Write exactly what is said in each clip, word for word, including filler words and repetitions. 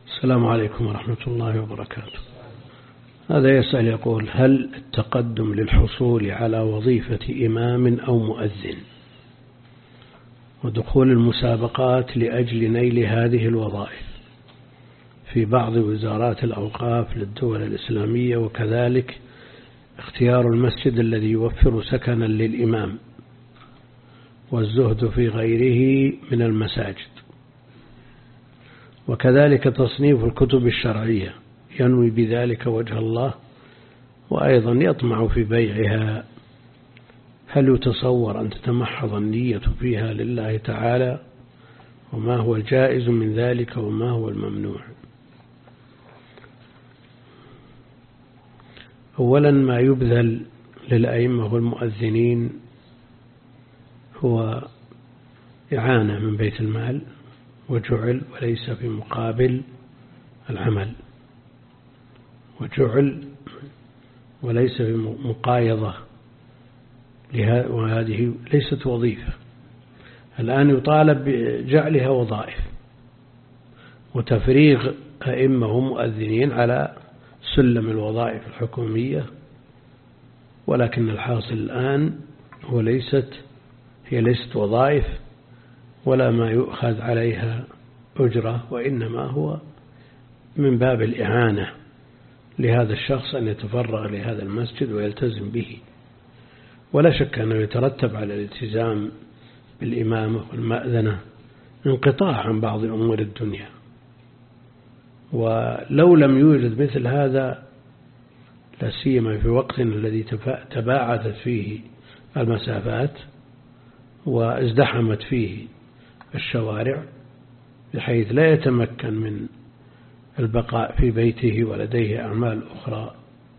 السلام عليكم ورحمة الله وبركاته. هذا يسأل يقول: هل التقدم للحصول على وظيفة إمام أو مؤذن ودخول المسابقات لأجل نيل هذه الوظائف في بعض وزارات الأوقاف للدول الإسلامية، وكذلك اختيار المسجد الذي يوفر سكنا للإمام والزهد في غيره من المساجد، وكذلك تصنيف الكتب الشرعية ينوي بذلك وجه الله وأيضا يطمع في بيعها، هل يتصور أن تتمحض النية فيها لله تعالى؟ وما هو الجائز من ذلك وما هو الممنوع؟ أولا، ما يبذل للأئمة والمؤذنين هو إعانة من بيت المال وجعل وليس في مقابل العمل، وجعل وليس في مقايضة، وهذه ليست وظيفة. الآن يطالب بجعلها وظائف وتفريغ أئمة ومؤذنين على سلم الوظائف الحكومية، ولكن الحاصل الآن هو ليست هي ليست وظائف ولا ما يؤخذ عليها أجرة، وإنما هو من باب الإعانة لهذا الشخص أن يتفرغ لهذا المسجد ويلتزم به. ولا شك أنه يترتب على الالتزام بالإمامة والمأذنة انقطاع عن بعض أمور الدنيا، ولو لم يوجد مثل هذا، لا سيما في وقتنا الذي تباعدت فيه المسافات وازدحمت فيه الشوارع بحيث لا يتمكن من البقاء في بيته ولديه أعمال أخرى،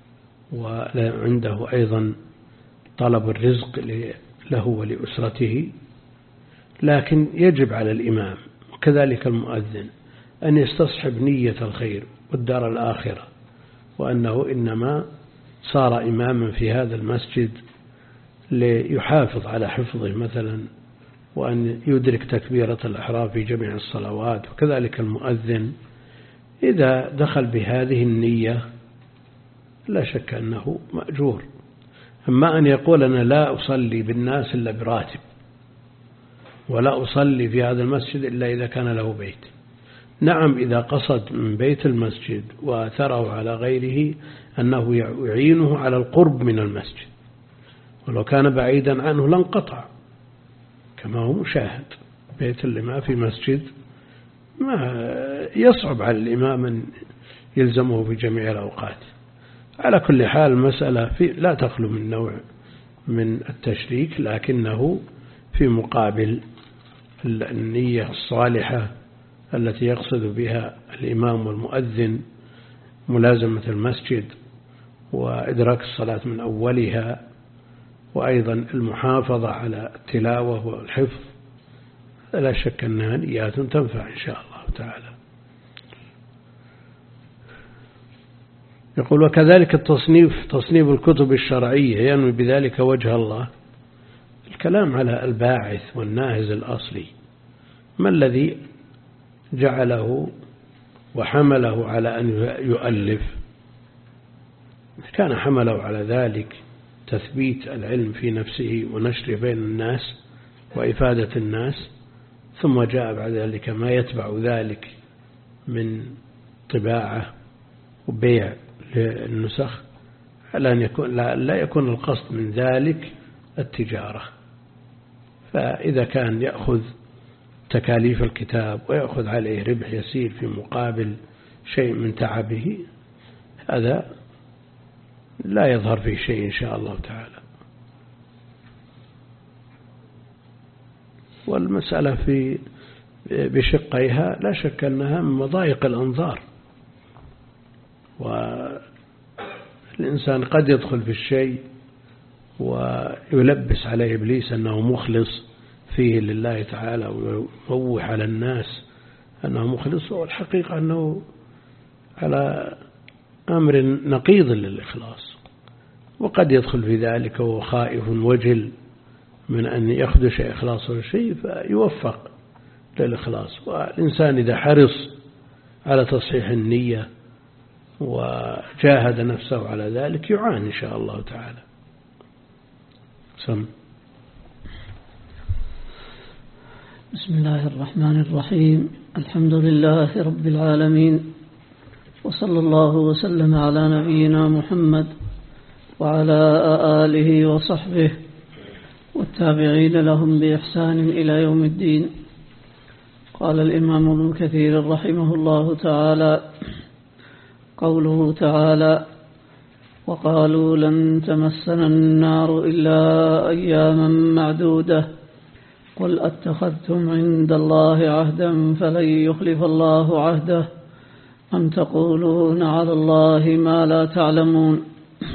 وعنده أيضا طلب الرزق له ولأسرته، لكن يجب على الإمام وكذلك المؤذن أن يستصحب نية الخير والدار الآخرة، وأنه إنما صار إماما في هذا المسجد ليحافظ على حفظه مثلا، وأن يدرك تكبيرة الإحرام في جميع الصلوات، وكذلك المؤذن إذا دخل بهذه النية لا شك أنه مأجور. أما أن يقول أنا لا أصلي بالناس إلا براتب، ولا أصلي في هذا المسجد إلا إذا كان له بيت، نعم إذا قصد من بيت المسجد وأثره على غيره أنه يعينه على القرب من المسجد، ولو كان بعيدا عنه لانقطع كما هو مشاهد. بيت اللي ما في مسجد ما يصعب على الإمام أن يلزمه في جميع الأوقات. على كل حال المسألة في لا تخلو من نوع من التشريك، لكنه في مقابل النية الصالحة التي يقصد بها الإمام والمؤذن ملازمة المسجد وإدراك الصلاة من أولها، وأيضا المحافظة على التلاوة والحفظ. لا شك أنها نيات تنفع إن شاء الله تعالى. يقول: وكذلك التصنيف تصنيف الكتب الشرعية ينوي بذلك وجه الله. الكلام على الباعث والناهز الأصلي، ما الذي جعله وحمله على أن يؤلف؟ كان حمله على ذلك تثبيت العلم في نفسه ونشره بين الناس وإفادة الناس، ثم جاء بعد ذلك ما يتبع ذلك من طباعة وبيع للنسخ، على أن يكون لا, لا يكون القصد من ذلك التجارة. فإذا كان يأخذ تكاليف الكتاب ويأخذ عليه ربح يسير في مقابل شيء من تعبه، هذا لا يظهر فيه شيء إن شاء الله تعالى. والمسألة في بشقيها لا شك أنها من مضايق الأنظار، والإنسان قد يدخل في الشيء ويلبس عليه إبليس أنه مخلص فيه لله تعالى ويموح على الناس أنه مخلص، والحقيقة أنه على أمر نقيض للإخلاص، وقد يدخل في ذلك وهو خائف وجل من أن يخدش إخلاصه شيء فيوفق للإخلاص. والإنسان إذا حرص على تصحيح النية وجاهد نفسه على ذلك يعان إن شاء الله تعالى. سم. بسم الله الرحمن الرحيم. الحمد لله رب العالمين، وصلى الله وسلم على نبينا محمد وعلى آله وصحبه والتابعين لهم بإحسان إلى يوم الدين. قال الإمام ابن كثير رحمه الله تعالى: قوله تعالى: وقالوا لن تمسنا النار إلا أياما معدودة، قل أتخذتم عند الله عهدا فلن يخلف الله عهده أم تقولون على الله ما لا تعلمون.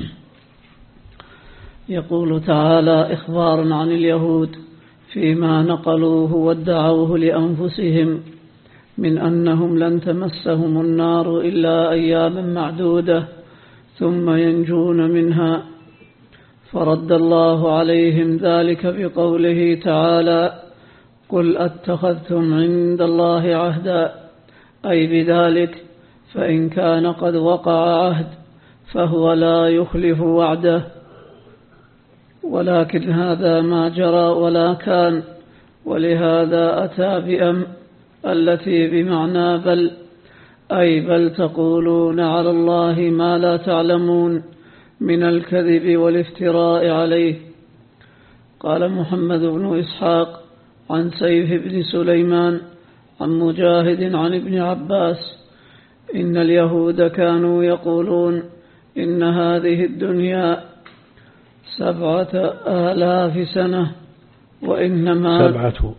يقول تعالى إخبارا عن اليهود فيما نقلوه وادعوه لأنفسهم من أنهم لن تمسهم النار إلا أياما معدودة ثم ينجون منها، فرد الله عليهم ذلك بقوله تعالى: قل أتخذتم عند الله عهدا، أي بذلك فإن كان قد وقع عهد فهو لا يخلف وعده، ولكن هذا ما جرى ولا كان، ولهذا أتى بأم التي بمعنى بل، أي بل تقولون على الله ما لا تعلمون من الكذب والافتراء عليه. قال محمد بن إسحاق عن سيف بن سليمان عن مجاهد عن ابن عباس: إن اليهود كانوا يقولون إن هذه الدنيا سبعة آلاف سنة وإنما سبعة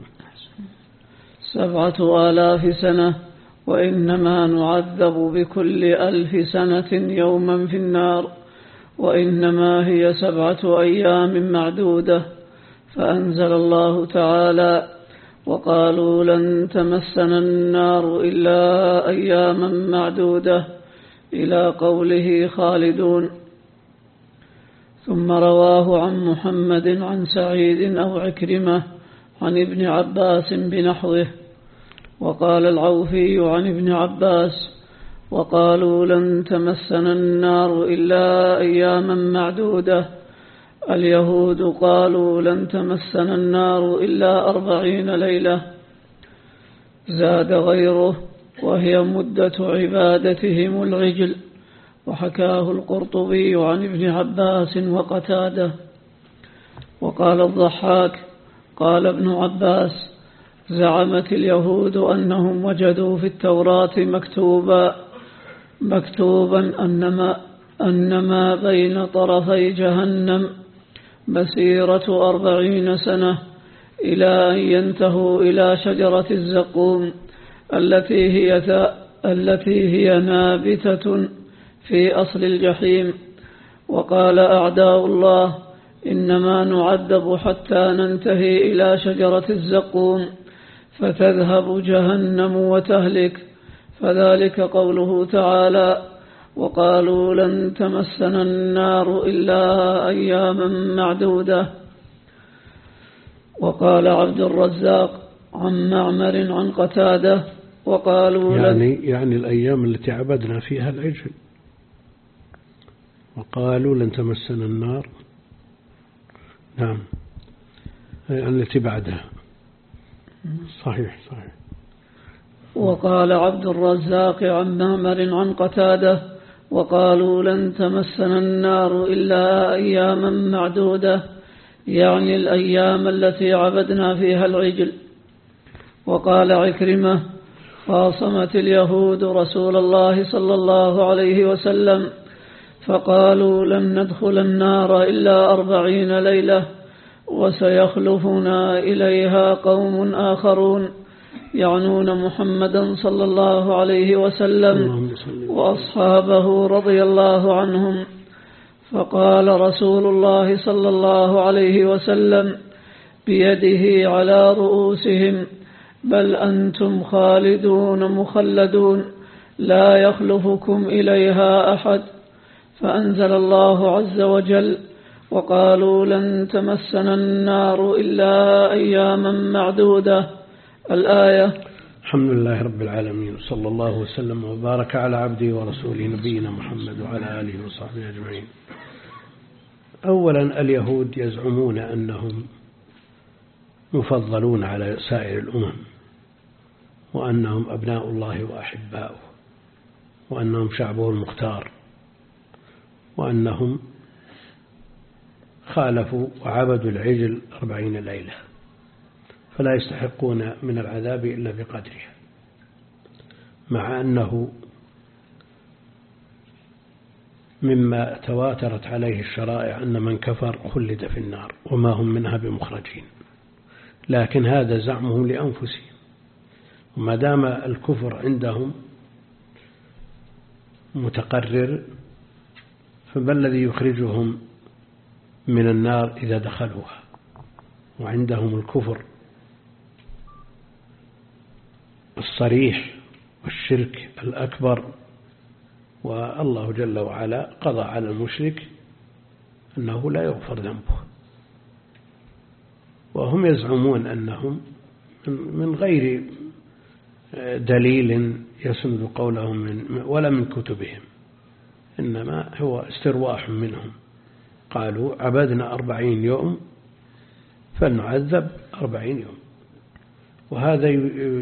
سبعة آلاف سنة وإنما نعذب بكل ألف سنة يوما في النار، وإنما هي سبعة أيام معدودة. فأنزل الله تعالى: وقالوا لن تمسنا النار إلا أياما معدودة، إلى قوله خالدون. ثم رواه عن محمد عن سعيد أو عكرمة عن ابن عباس بنحوه. وقال العوفي عن ابن عباس: وقالوا لن تمسنا النار إلا أياما معدودة، اليهود قالوا لن تمسنا النار إلا أربعين ليلة. زاد غيره: وهي مدة عبادتهم العجل. وحكاه القرطبي عن ابن عباس وقتاده. وقال الضحاك: قال ابن عباس: زعمت اليهود أنهم وجدوا في التوراة مكتوبا مكتوبا أنما, أنما بين طرفي جهنم مسيرة أربعين سنة إلى أن ينتهوا إلى شجرة الزقوم التي هي, التي هي نابتة في أصل الجحيم. وقال أعداء الله: إنما نعذب حتى ننتهي إلى شجرة الزقوم فتذهب جهنم وتهلك، فذلك قوله تعالى: وقالوا لن تمسنا النار إلا أياما معدودة. وقال عبد الرزاق عن معمر عن قتادة: وقالوا يعني, يعني الأيام التي عبدنا فيها العجل. وقالوا لن تمسنا النار، نعم، التي بعدها. صحيح صحيح. وقال عبد الرزاق عن معمر عن قتادة: وقالوا لن تمسنا النار إلا أياما معدودة، يعني الأيام التي عبدنا فيها العجل. وقال عكرمة: خاصمت اليهود رسول الله صلى الله عليه وسلم فقالوا لن ندخل النار إلا أربعين ليلة، وسيخلفنا إليها قوم آخرون، يعنون محمدا صلى الله عليه وسلم وأصحابه رضي الله عنهم. فقال رسول الله صلى الله عليه وسلم بيده على رؤوسهم: بل أنتم خالدون مخلدون لا يخلفكم إليها أحد. فأنزل الله عز وجل: وقالوا لن تمسنا النار إلا أياما معدودة، الآية. الحمد لله رب العالمين، صلى الله وسلم وبارك على عبده ورسوله نبينا محمد وعلى آله وصحبه أجمعين. أولا، اليهود يزعمون أنهم مفضلون على سائر الأمم، وأنهم أبناء الله وأحباؤه، وأنهم شعبه المختار، وأنهم خالفوا وعبدوا العجل أربعين ليلة، فلا يستحقون من العذاب إلا بقدرها، مع أنه مما تواترت عليه الشرائع أن من كفر خلد في النار وما هم منها بمخرجين، لكن هذا زعمهم لأنفسهم، وما دام الكفر عندهم متقرر فما الذي يخرجهم من النار إذا دخلوها؟ وعندهم الكفر الصريح والشرك الأكبر، والله جل وعلا قضى على المشرك أنه لا يغفر ذنبه، وهم يزعمون أنهم من غير دليل يسند قولهم من ولا من كتبهم، إنما هو استرواح منهم. قالوا عبدنا أربعين يوم فلنعذب أربعين يوم، وهذا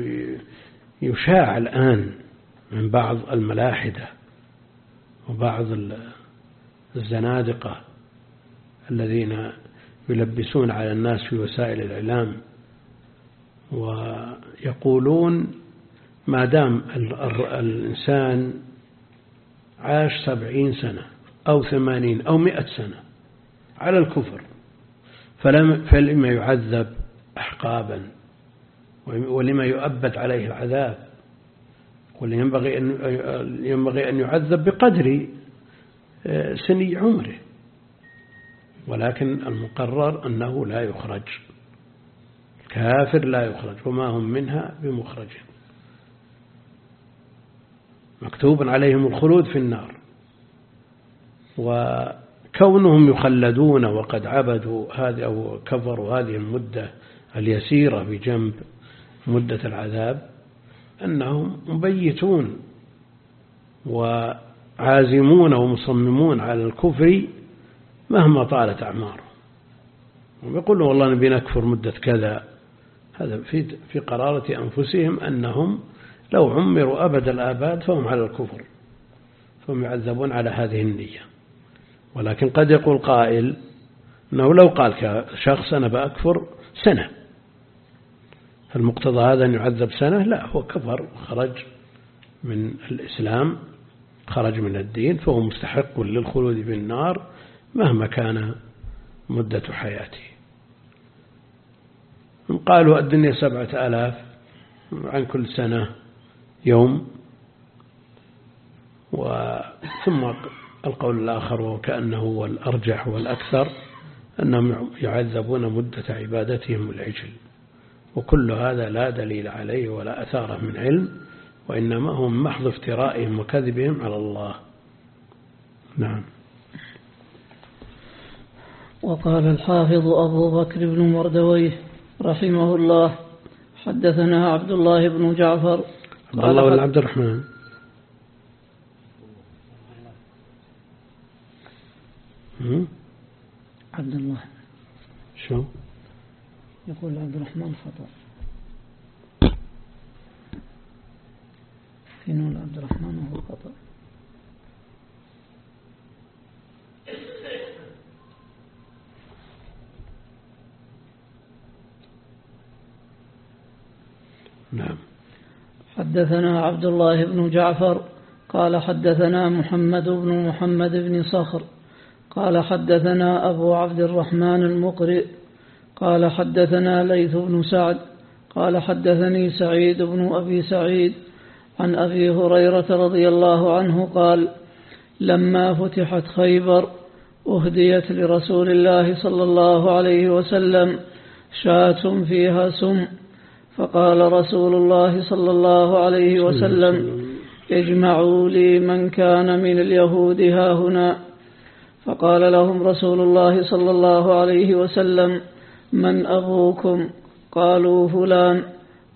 يشاع الآن من بعض الملاحدة وبعض الزنادقة الذين يلبسون على الناس في وسائل الإعلام، ويقولون ما دام الإنسان عاش سبعين سنة أو ثمانين أو مئة سنة على الكفر فلما يعذب أحقابا، ولما يؤبد عليه العذاب، ولينبغي أن ينبغي أن يعذب بقدر سني عمره، ولكن المقرر أنه لا يخرج، كافر لا يخرج وما هم منها بمخرج، مكتوب عليهم الخلود في النار. وكونهم يخلدون وقد عبدوا هذه أو كفروا هذه المدة اليسيرة بجنب مدة العذاب، أنهم مبيتون وعازمون ومصممون على الكفر مهما طالت أعمارهم، ويقولون والله نبي نكفر مدة كذا. هذا في في قرارة أنفسهم أنهم لو عمروا أبد الآباد فهم على الكفر، فهم يعذبون على هذه النية. ولكن قد يقول قائل أنه لو قال كشخص أنا بأكفر سنة، فالمقتضى هذا أن يعذب سنة؟ لا، هو كفر خرج من الإسلام، خرج من الدين، فهو مستحق للخلود بالنار مهما كان مدة حياته. قالوا الدنيا سبعة آلاف عن كل سنة يوم، وثم القول الآخر وكأنه هو الأرجح والأكثر أنهم يعذبون مدة عبادتهم العجل، وكل هذا لا دليل عليه ولا أثاره من علم، وإنما هم محض افترائهم وكذبهم على الله. نعم. وقال الحافظ أبو بكر بن مردويه رحمه الله: حدثنا عبد الله بن جعفر. عبد الله ولا عبد الرحمن؟ عبد الله. شو يقول عبد الرحمن خطأ، في نون عبد الرحمن وهو خطأ. نعم. حدثنا عبد الله بن جعفر قال حدثنا محمد بن محمد بن صخر قال حدثنا أبو عبد الرحمن المقرئ قال حدثنا ليث بن سعد قال حدثني سعيد بن أبي سعيد عن أبي هريرة رضي الله عنه قال: لما فتحت خيبر أهديت لرسول الله صلى الله عليه وسلم شاة فيها سم، فقال رسول الله صلى الله عليه وسلم: اجمعوا لي من كان من اليهود هاهنا. فقال لهم رسول الله صلى الله عليه وسلم: من أبوكم؟ قالوا فلان.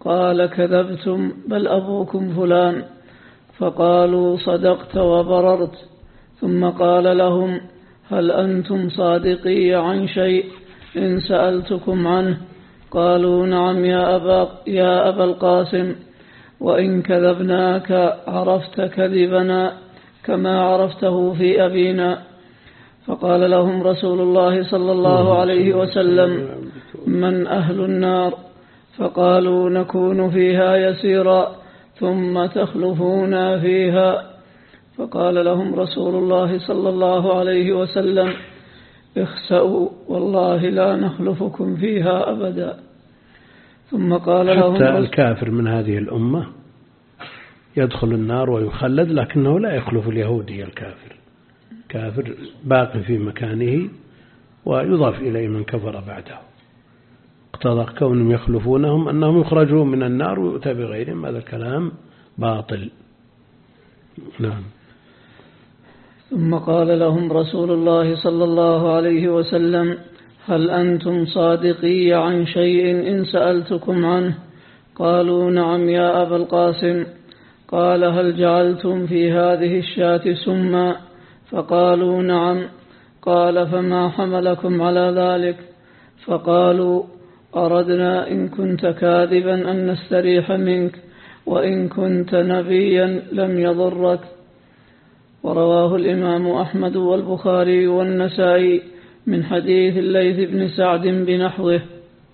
قال كذبتم بل أبوكم فلان. فقالوا صدقت وبررت. ثم قال لهم هل أنتم صادقي عن شيء إن سألتكم عنه؟ قالوا نعم يا أبا, يا أبا القاسم، وإن كذبناك عرفت كذبنا كما عرفته في أبينا. فقال لهم رسول الله صلى الله عليه وسلم من أهل النار؟ فقالوا نكون فيها يسيرا ثم تخلفون فيها. فقال لهم رسول الله صلى الله عليه وسلم اخسأوا والله لا نخلفكم فيها أبدا. ثم قال لهم حتى الكافر من هذه الأمة يدخل النار ويخلد، لكنه لا يخلف اليهودي الكافر، كافر باقي في مكانه ويضاف إليه من كفر بعده. اقتضى كونهم يخلفونهم أنهم يخرجون من النار ويؤتى بغيرهم، هذا الكلام باطل. نعم. ثم قال لهم رسول الله صلى الله عليه وسلم هل أنتم صادقي عن شيء إن سألتكم عنه؟ قالوا نعم يا أبا القاسم. قال هل جعلتم في هذه الشاة سما؟ فقالوا نعم. قال فما حملكم على ذلك؟ فقالوا أردنا إن كنت كاذبا أن نستريح منك، وإن كنت نبيا لم يضرك. ورواه الإمام أحمد والبخاري والنسائي من حديث الليث بن سعد بنحوه.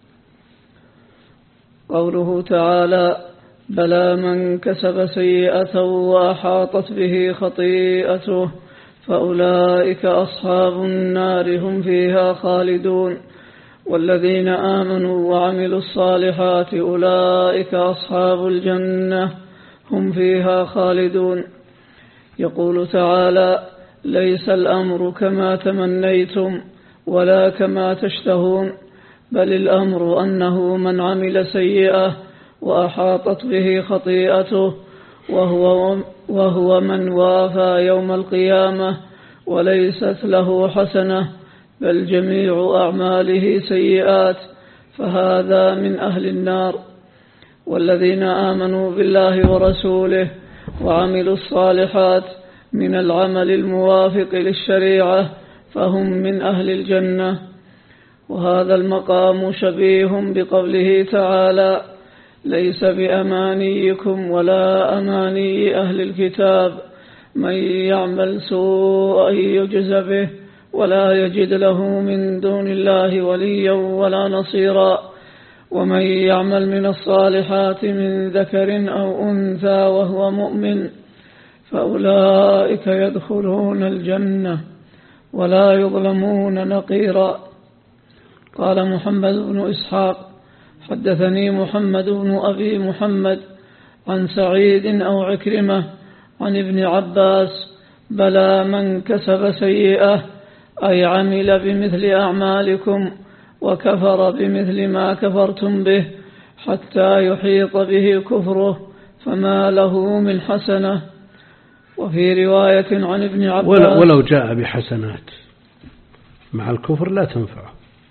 قوله تعالى بلى من كسب سيئة وأحاطت به خطيئته فأولئك أصحاب النار هم فيها خالدون، والذين آمنوا وعملوا الصالحات أولئك أصحاب الجنة هم فيها خالدون. يقول تعالى ليس الأمر كما تمنيتم ولا كما تشتهون، بل الأمر أنه من عمل سيئة وأحاطت به خطيئته وهو, وهو من وافى يوم القيامة وليست له حسنة بل جميع أعماله سيئات فهذا من أهل النار. والذين آمنوا بالله ورسوله وعملوا الصالحات من العمل الموافق للشريعة فهم من أهل الجنة. وهذا المقام شبيه بقوله تعالى ليس بأمانيكم ولا أماني أهل الكتاب من يعمل سوءا يجز به ولا يجد له من دون الله وليا ولا نصيرا، ومن يعمل من الصالحات من ذكر أو أنثى وهو مؤمن فأولئك يدخلون الجنة ولا يظلمون نقيرا. قال محمد بن إسحاق حدثني محمد بن أبي محمد عن سعيد أو عكرمة عن ابن عباس بلى من كسب سيئة أي عمل بمثل أعمالكم وكفر بمثل ما كفرتم به حتى يحيط به كفره فما له من حسنة. وفي رواية عن ابن عباس ولو جاء بحسنات مع الكفر لا تنفعه،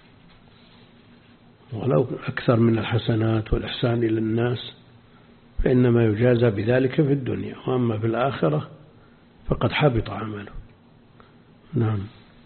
ولو أكثر من الحسنات والإحسان إلى الناس فإنما يجازى بذلك في الدنيا، وأما في الآخرة فقد حبط عمله. نعم.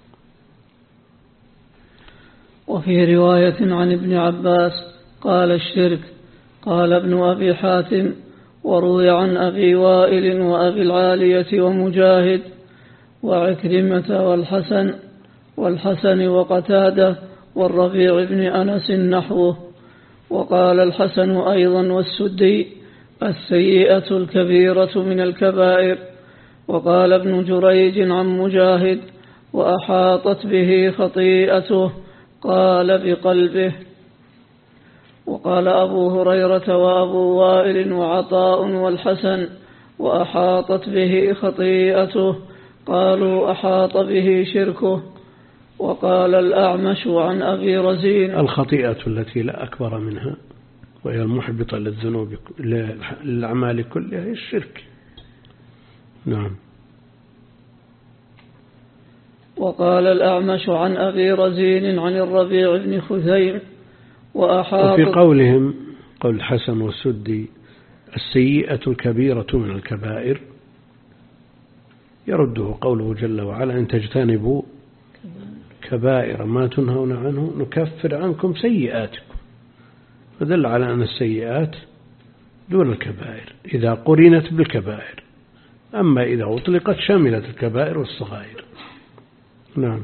وفي رواية عن ابن عباس قال الشرك. قال ابن أبي حاتم وروي عن أبي وائل وأبي العالية ومجاهد وعكرمة والحسن والحسن وقتادة والربيع بن أنس نحوه. وقال الحسن أيضا والسدي السيئة الكبيرة من الكبائر. وقال ابن جريج عن مجاهد وأحاطت به خطيئته قال بقلبه. وقال أبو هريرة وأبو وائل وعطاء والحسن وأحاطت به خطيئته قالوا أحاط به شركه. وقال الأعمش عن أبي رزين الخطيئة التي لا أكبر منها وهي المحبطة للذنوب للأعمال كلها هي الشرك. نعم. وقال الأعمش عن أبي رزين عن الربيع بن خثيم وأحاط وفي قولهم قول الحسن والسدي السيئة الكبيرة من الكبائر، يرده قوله جل وعلا إن تجتنبوا كبائر ما تنهون عنه نكفر عنكم سيئاتكم، فدل على أن السيئات دون الكبائر إذا قرنت بالكبائر، أما إذا أطلقت شملت الكبائر والصغائر. نعم.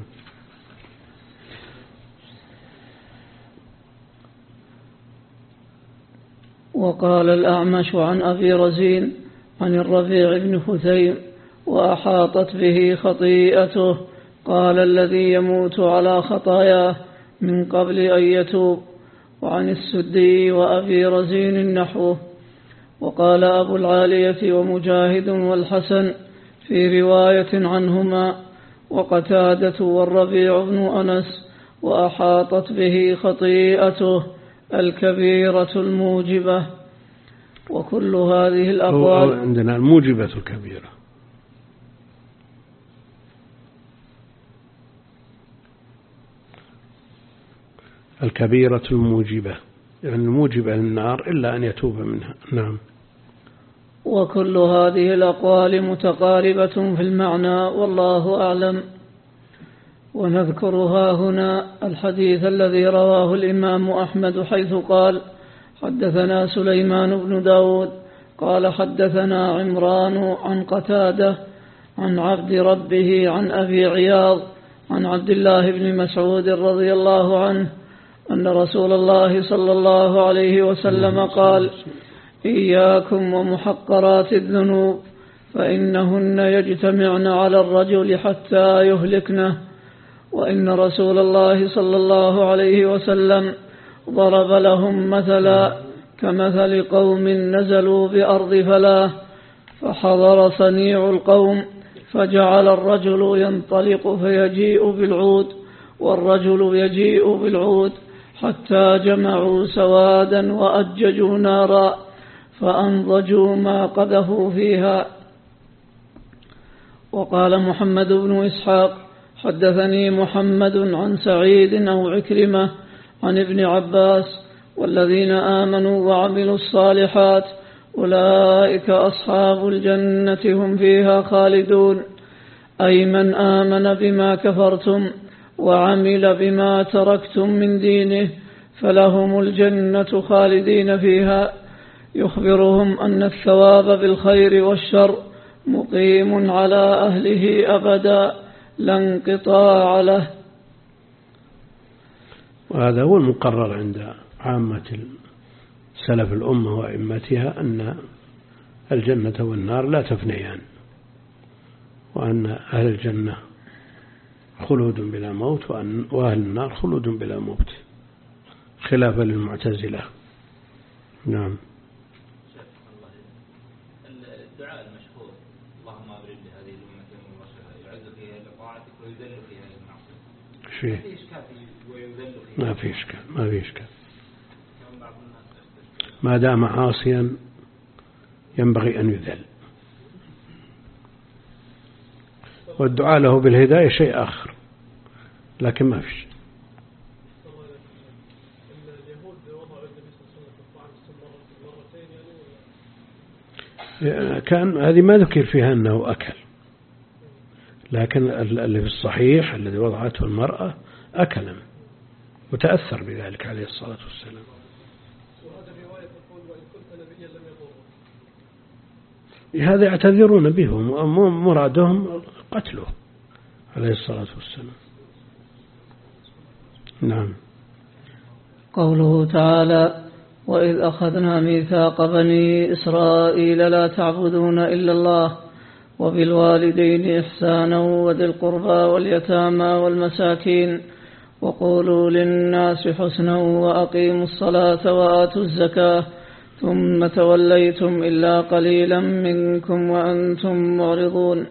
وقال الأعمش عن أبي رزين عن الربيع بن خثيم وأحاطت به خطيئته، قال الذي يموت على خطاياه من قبل أن يتوب. وعن السدي وأبي رزين نحوه. وقال أبو العالية ومجاهد والحسن في رواية عنهما وقتادة والربيع بن أنس وأحاطت به خطيئته الكبيرة الموجبة. وكل هذه الأقوال عندنا الموجبة الكبيرة، الكبيرة الموجبة يعني الموجبة للنار إلا أن يتوب منها. نعم. وكل هذه الأقوال متقاربة في المعنى والله أعلم. ونذكرها هنا الحديث الذي رواه الإمام أحمد حيث قال حدثنا سليمان بن داود قال حدثنا عمران عن قتادة عن عبد ربه عن أبي عياض عن عبد الله بن مسعود رضي الله عنه أن رسول الله صلى الله عليه وسلم قال إياكم ومحقرات الذنوب فإنهن يجتمعن على الرجل حتى يهلكنه. وإن رسول الله صلى الله عليه وسلم ضرب لهم مثلا كمثل قوم نزلوا بأرض فلاة فحضر صنيع القوم فجعل الرجل ينطلق فيجيء بالعود والرجل يجيء بالعود حتى جمعوا سوادا وأججوا نارا فأنضجوا ما قذفوا فيها. وقال محمد بن إسحاق حدثني محمد عن سعيد أو عكرمة عن ابن عباس والذين آمنوا وعملوا الصالحات أولئك أصحاب الجنة هم فيها خالدون، أي من آمن بما كفرتم وعمل بما تركتم من دينه فلهم الجنة خالدين فيها. يخبرهم أن الثواب بالخير والشر مقيم على أهله أبدا لا انقطاع له. وهذا هو المقرر عند عامة سلف الأمة وأئمتها أن الجنة والنار لا تفنيان، وأن أهل الجنة خلود بلا موت وأهل النار خلود بلا موت، خلافا للمعتزلة. نعم. الدعاء المشهور اللهم أبرد هذه الأمة من رشدها يعز فيها لطاعتك ويذل فيها للمعصية. شيء ما في إشكال ما في إشكال ما دام عاصيا ينبغي أن يذل، والدعاء له بالهداية شيء آخر لكن ما فيش. كان هذه ما ذكر فيها أنه أكل، لكن اللي في الصحيح الذي وضعته المرأة أكل وتأثر بذلك عليه الصلاة والسلام. وهذا رواية تقول وإن كنت نبيا لم يضره، هذا يعتذرون به، مرادهم قتله عليه الصلاة والسلام. نعم. قوله تعالى وإذ أخذنا ميثاق بني إسرائيل لا تعبدون إلا الله وبالوالدين إحسانا وذي القربى واليتامى والمساكين وقولوا للناس حسنا وأقيموا الصلاة وآتوا الزكاة ثم توليتم إلا قليلا منكم وأنتم معرضون.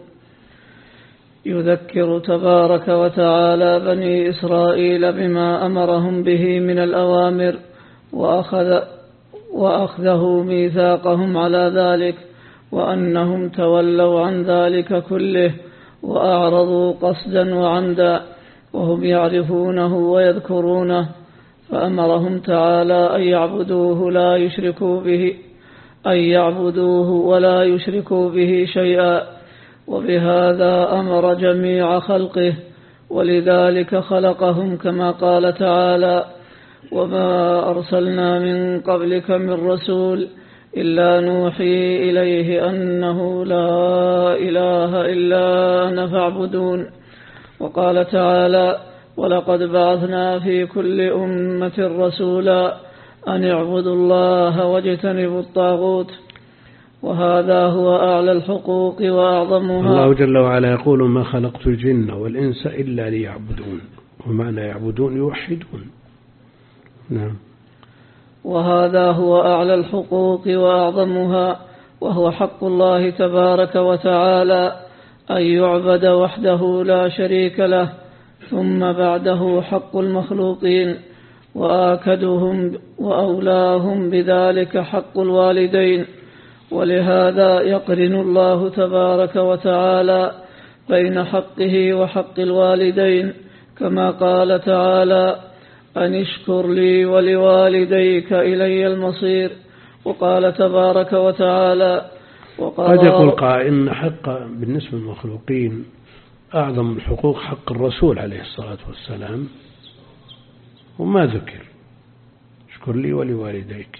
يذكر تبارك وتعالى بني إسرائيل بما أمرهم به من الأوامر وأخذ وأخذه ميثاقهم على ذلك، وأنهم تولوا عن ذلك كله وأعرضوا قصدا وعمدا وهم يعرفونه ويذكرونه، فأمرهم تعالى أن يعبدوه لا يشركوا به أن يعبدوه ولا يشركوا به شيئا، وبهذا أمر جميع خلقه، ولذلك خلقهم كما قال تعالى: وما أرسلنا من قبلك من رسول إلا نوحي إليه أنه لا إله إلا أنا فاعبدون. وقال تعالى: ولقد بعثنا في كل أمة رسولا أن اعبدوا الله واجتنبوا الطاغوت. وهذا هو أعلى الحقوق وأعظمها. الله جل وعلا يقول: ما خلقت الجن والإنس إلا ليعبدون، ومعنى يعبدون يوحدون. نعم. وهذا هو أعلى الحقوق وأعظمها، وهو حق الله تبارك وتعالى أن يعبد وحده لا شريك له، ثم بعده حق المخلوقين، وآكدهم وأولاهم بذلك حق الوالدين. ولهذا يقرن الله تبارك وتعالى بين حقه وحق الوالدين، كما قال تعالى: أن اشكر لي ولوالديك إلي المصير. وقال تبارك وتعالى: قد يقول قائل إن حق بالنسبة للمخلوقين أعظم الحقوق حق الرسول عليه الصلاة والسلام، وما ذكر اشكر لي ولوالديك،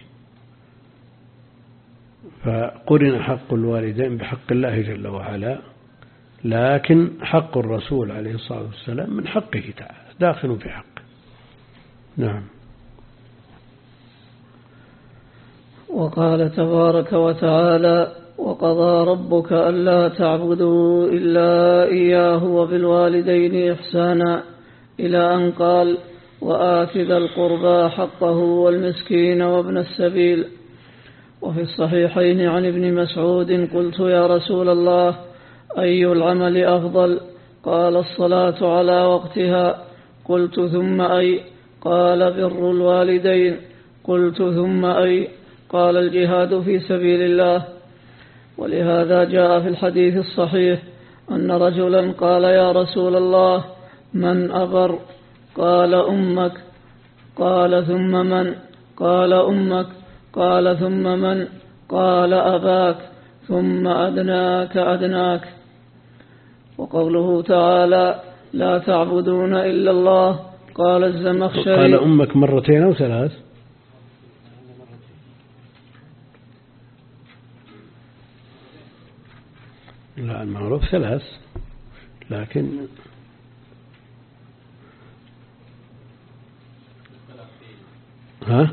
فقرن حق الوالدين بحق الله جل وعلا، لكن حق الرسول عليه الصلاة والسلام من حقه تعالى داخل في حقه. نعم. وقال تبارك وتعالى: وقضى ربك ألا تعبدوا إلا إياه وبالوالدين إحسانا، إلى أن قال: وآت ذا القربى حقه والمسكين وابن السبيل. وفي الصحيحين عن ابن مسعود: قلت يا رسول الله أي العمل أفضل؟ قال: الصلاة على وقتها. قلت: ثم أي؟ قال: بر الوالدين. قلت: ثم أي؟ قال: الجهاد في سبيل الله. ولهذا جاء في الحديث الصحيح أن رجلا قال: يا رسول الله من أبر؟ قال: أمك. قال: ثم من؟ قال: أمك. قال: ثم من؟ قال: أباك. ثم أدناك أدناك. وقوله تعالى: لا تعبدون إلا الله. قال الزمخشري: قال أمك مرتين أو ثلاث؟ لا، المعروف ثلاث، لكن ها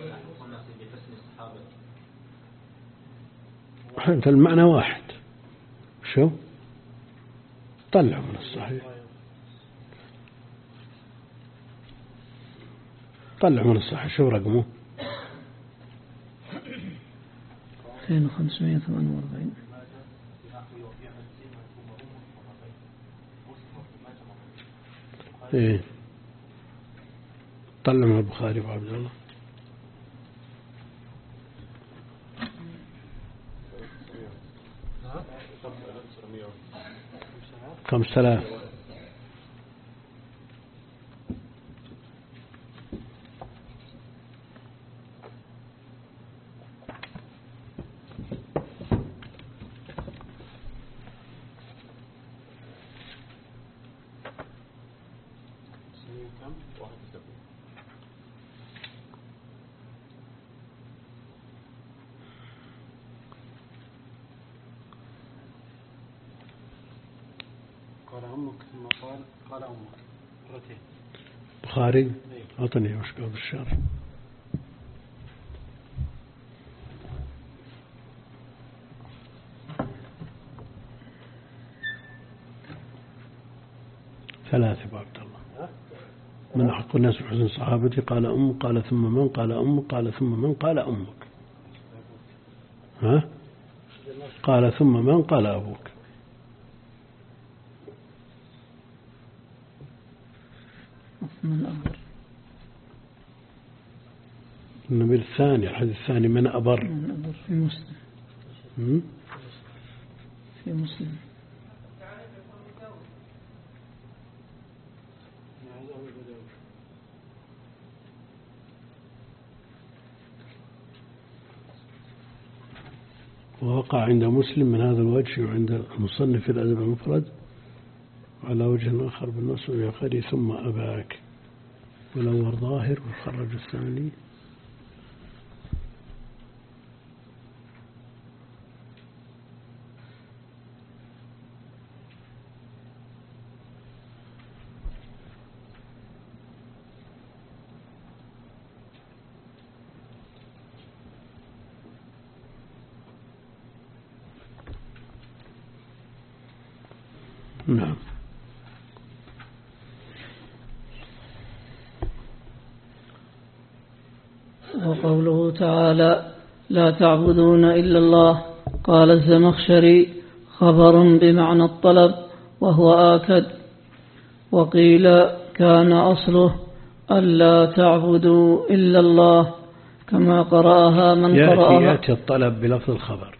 أنت المعنى واحد. شو طلعوا من الصحيح، طلعوا من الصحيح. شو رقمه؟ ألفين وخمسمائة وثمانية وأربعين. ايه، طلع من البخاري وعبد الله. خمسة آلاف. قال أمك ثم قال قال أمك مرتين. بخاري أعطني وش قال بالشر. ثلاثة عبد الله. من أحق الناس بحسن صحابتي قال أم، قال ثم من، قال أم، قال ثم من، قال أمك. ها؟ قال ثم من، قال أبوك. من أبر؟ النبي الثاني، الحديث الثاني: من أبر؟ من أبر في مسلم. م? في مسلم. ووقع عند مسلم من هذا الوجه وعند المصنف في الأدب المفرد على وجه آخر بالنص ويقري ثم أباك ولو ظاهر وخرج الثاني. نعم. وقوله تعالى لا تعبدون إلا الله، قال الزمخشري خبر بمعنى الطلب وهو آكد، وقيل كان أصله ألا تعبدوا إلا الله كما قرأها من قرأها. يأتي الطلب بلفظ الخبر،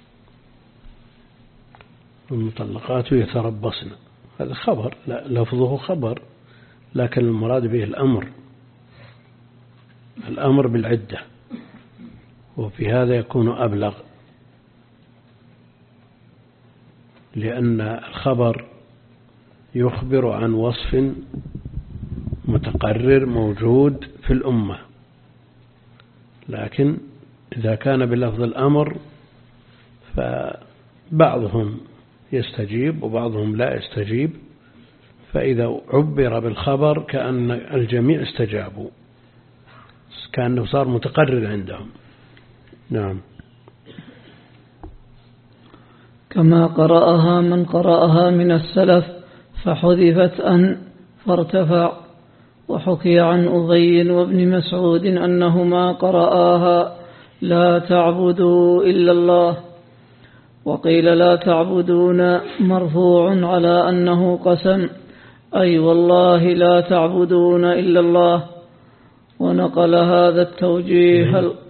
المطلقات يتربصن، هذا خبر، لا لفظه خبر، لكن المراد به الأمر، الأمر بالعدة، وفي هذا يكون أبلغ، لأن الخبر يخبر عن وصف متقرر موجود في الأمة، لكن إذا كان بلفظ الأمر فبعضهم يستجيب وبعضهم لا يستجيب، فإذا عبر بالخبر كأن الجميع استجابوا، كأنه صار متقرر عندهم. نعم. كما قرأها من قرأها من السلف فحذفت أن فارتفع. وحكي عن أبي وابن مسعود أنهما قرأها لا تعبدوا إلا الله، وقيل لا تعبدون مرفوع على أنه قسم، أي والله لا تعبدون إلا الله. ونقل هذا التوجيه هل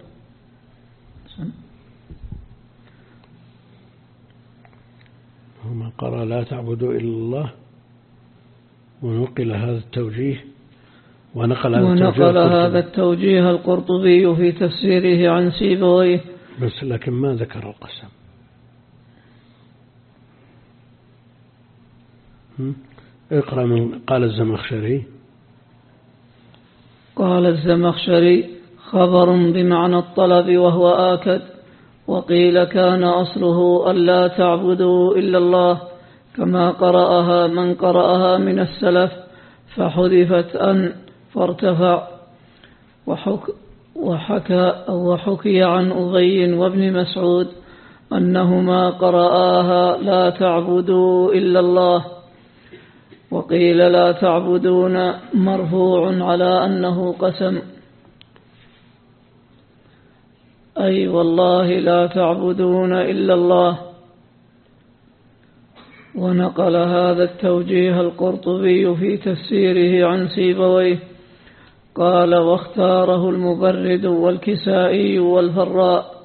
هما قرأ لا تعبدوا إلا الله، ونقل هذا التوجيه ونقل هذا, ونقل التوجيه, هذا التوجيه القرطبي في تفسيره عن سيبويه، بس لكن ما ذكر القسم. اقرأ من قال الزمخشري. قال الزمخشري خبر بمعنى الطلب وهو آكد، وقيل كان أصله ألا تعبدوا إلا الله كما قرأها من قرأها من السلف فحذفت أن فارتفع. وحك وحكى وحكي عن أبي وابن مسعود أنهما قرأها لا تعبدوا إلا الله، وقيل لا تعبدون مرفوع على أنه قسم، أي والله لا تعبدون إلا الله. ونقل هذا التوجيه القرطبي في تفسيره عن سيبويه، قال واختاره المبرد والكسائي والفراء.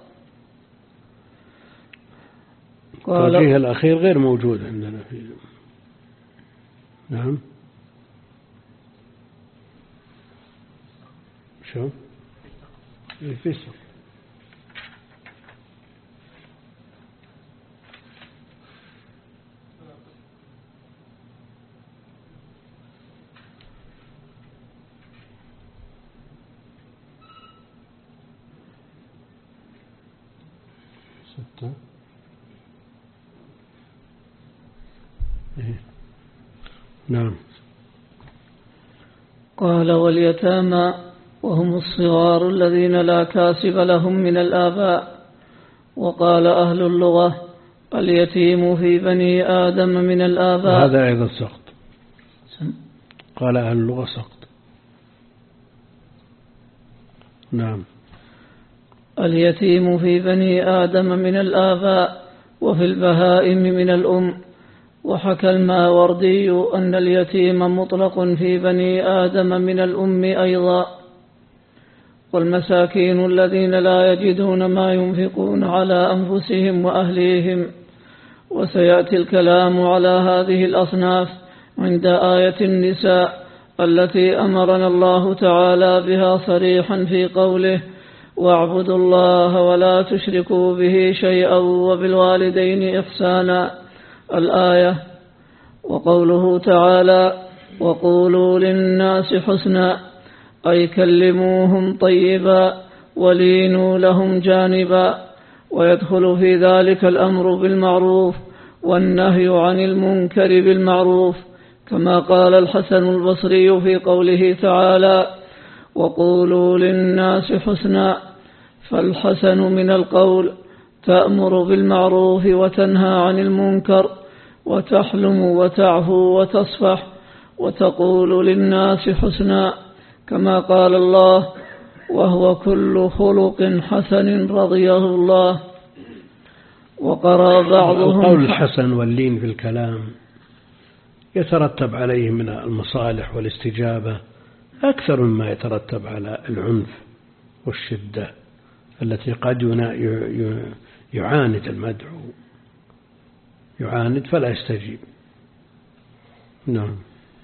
التوجيه الأخير غير موجود عندنا في. نعم. شو الفيصل ستة. إيه. نعم. قال واليتامى وهم الصغار الذين لا كاسب لهم من الآباء. وقال أهل اللغة اليتيم في بني آدم من الآباء. هذا أيضا سقط. قال أهل اللغة سقط. نعم. اليتيم في بني آدم من الآباء وفي البهائم من الأم. وحكى الماوردي أن اليتيم مطلق في بني آدم من الأم أيضا. والمساكين الذين لا يجدون ما ينفقون على أنفسهم وأهليهم. وسيأتي الكلام على هذه الأصناف عند آية النساء التي أمرنا الله تعالى بها صريحا في قوله واعبدوا الله ولا تشركوا به شيئا وبالوالدين إحسانا الآية. وقوله تعالى وقولوا للناس حسنا أي كلموهم طيبا ولينوا لهم جانبا، ويدخل في ذلك الأمر بالمعروف والنهي عن المنكر بالمعروف، كما قال الحسن البصري في قوله تعالى وقولوا للناس حسنا، فالحسن من القول تأمر بالمعروف وتنهى عن المنكر وتحلم وتعفو وتصفح وتقول للناس حسنا، كما قال الله وهو كل خلق حسن رضيه الله. وقرأ بعضهم القول الحسن واللين في الكلام يترتب عليه من المصالح والاستجابة أكثر مما يترتب على العنف والشدة التي قد يعاند المدعو، يعاند فلا يستجيب. نعم.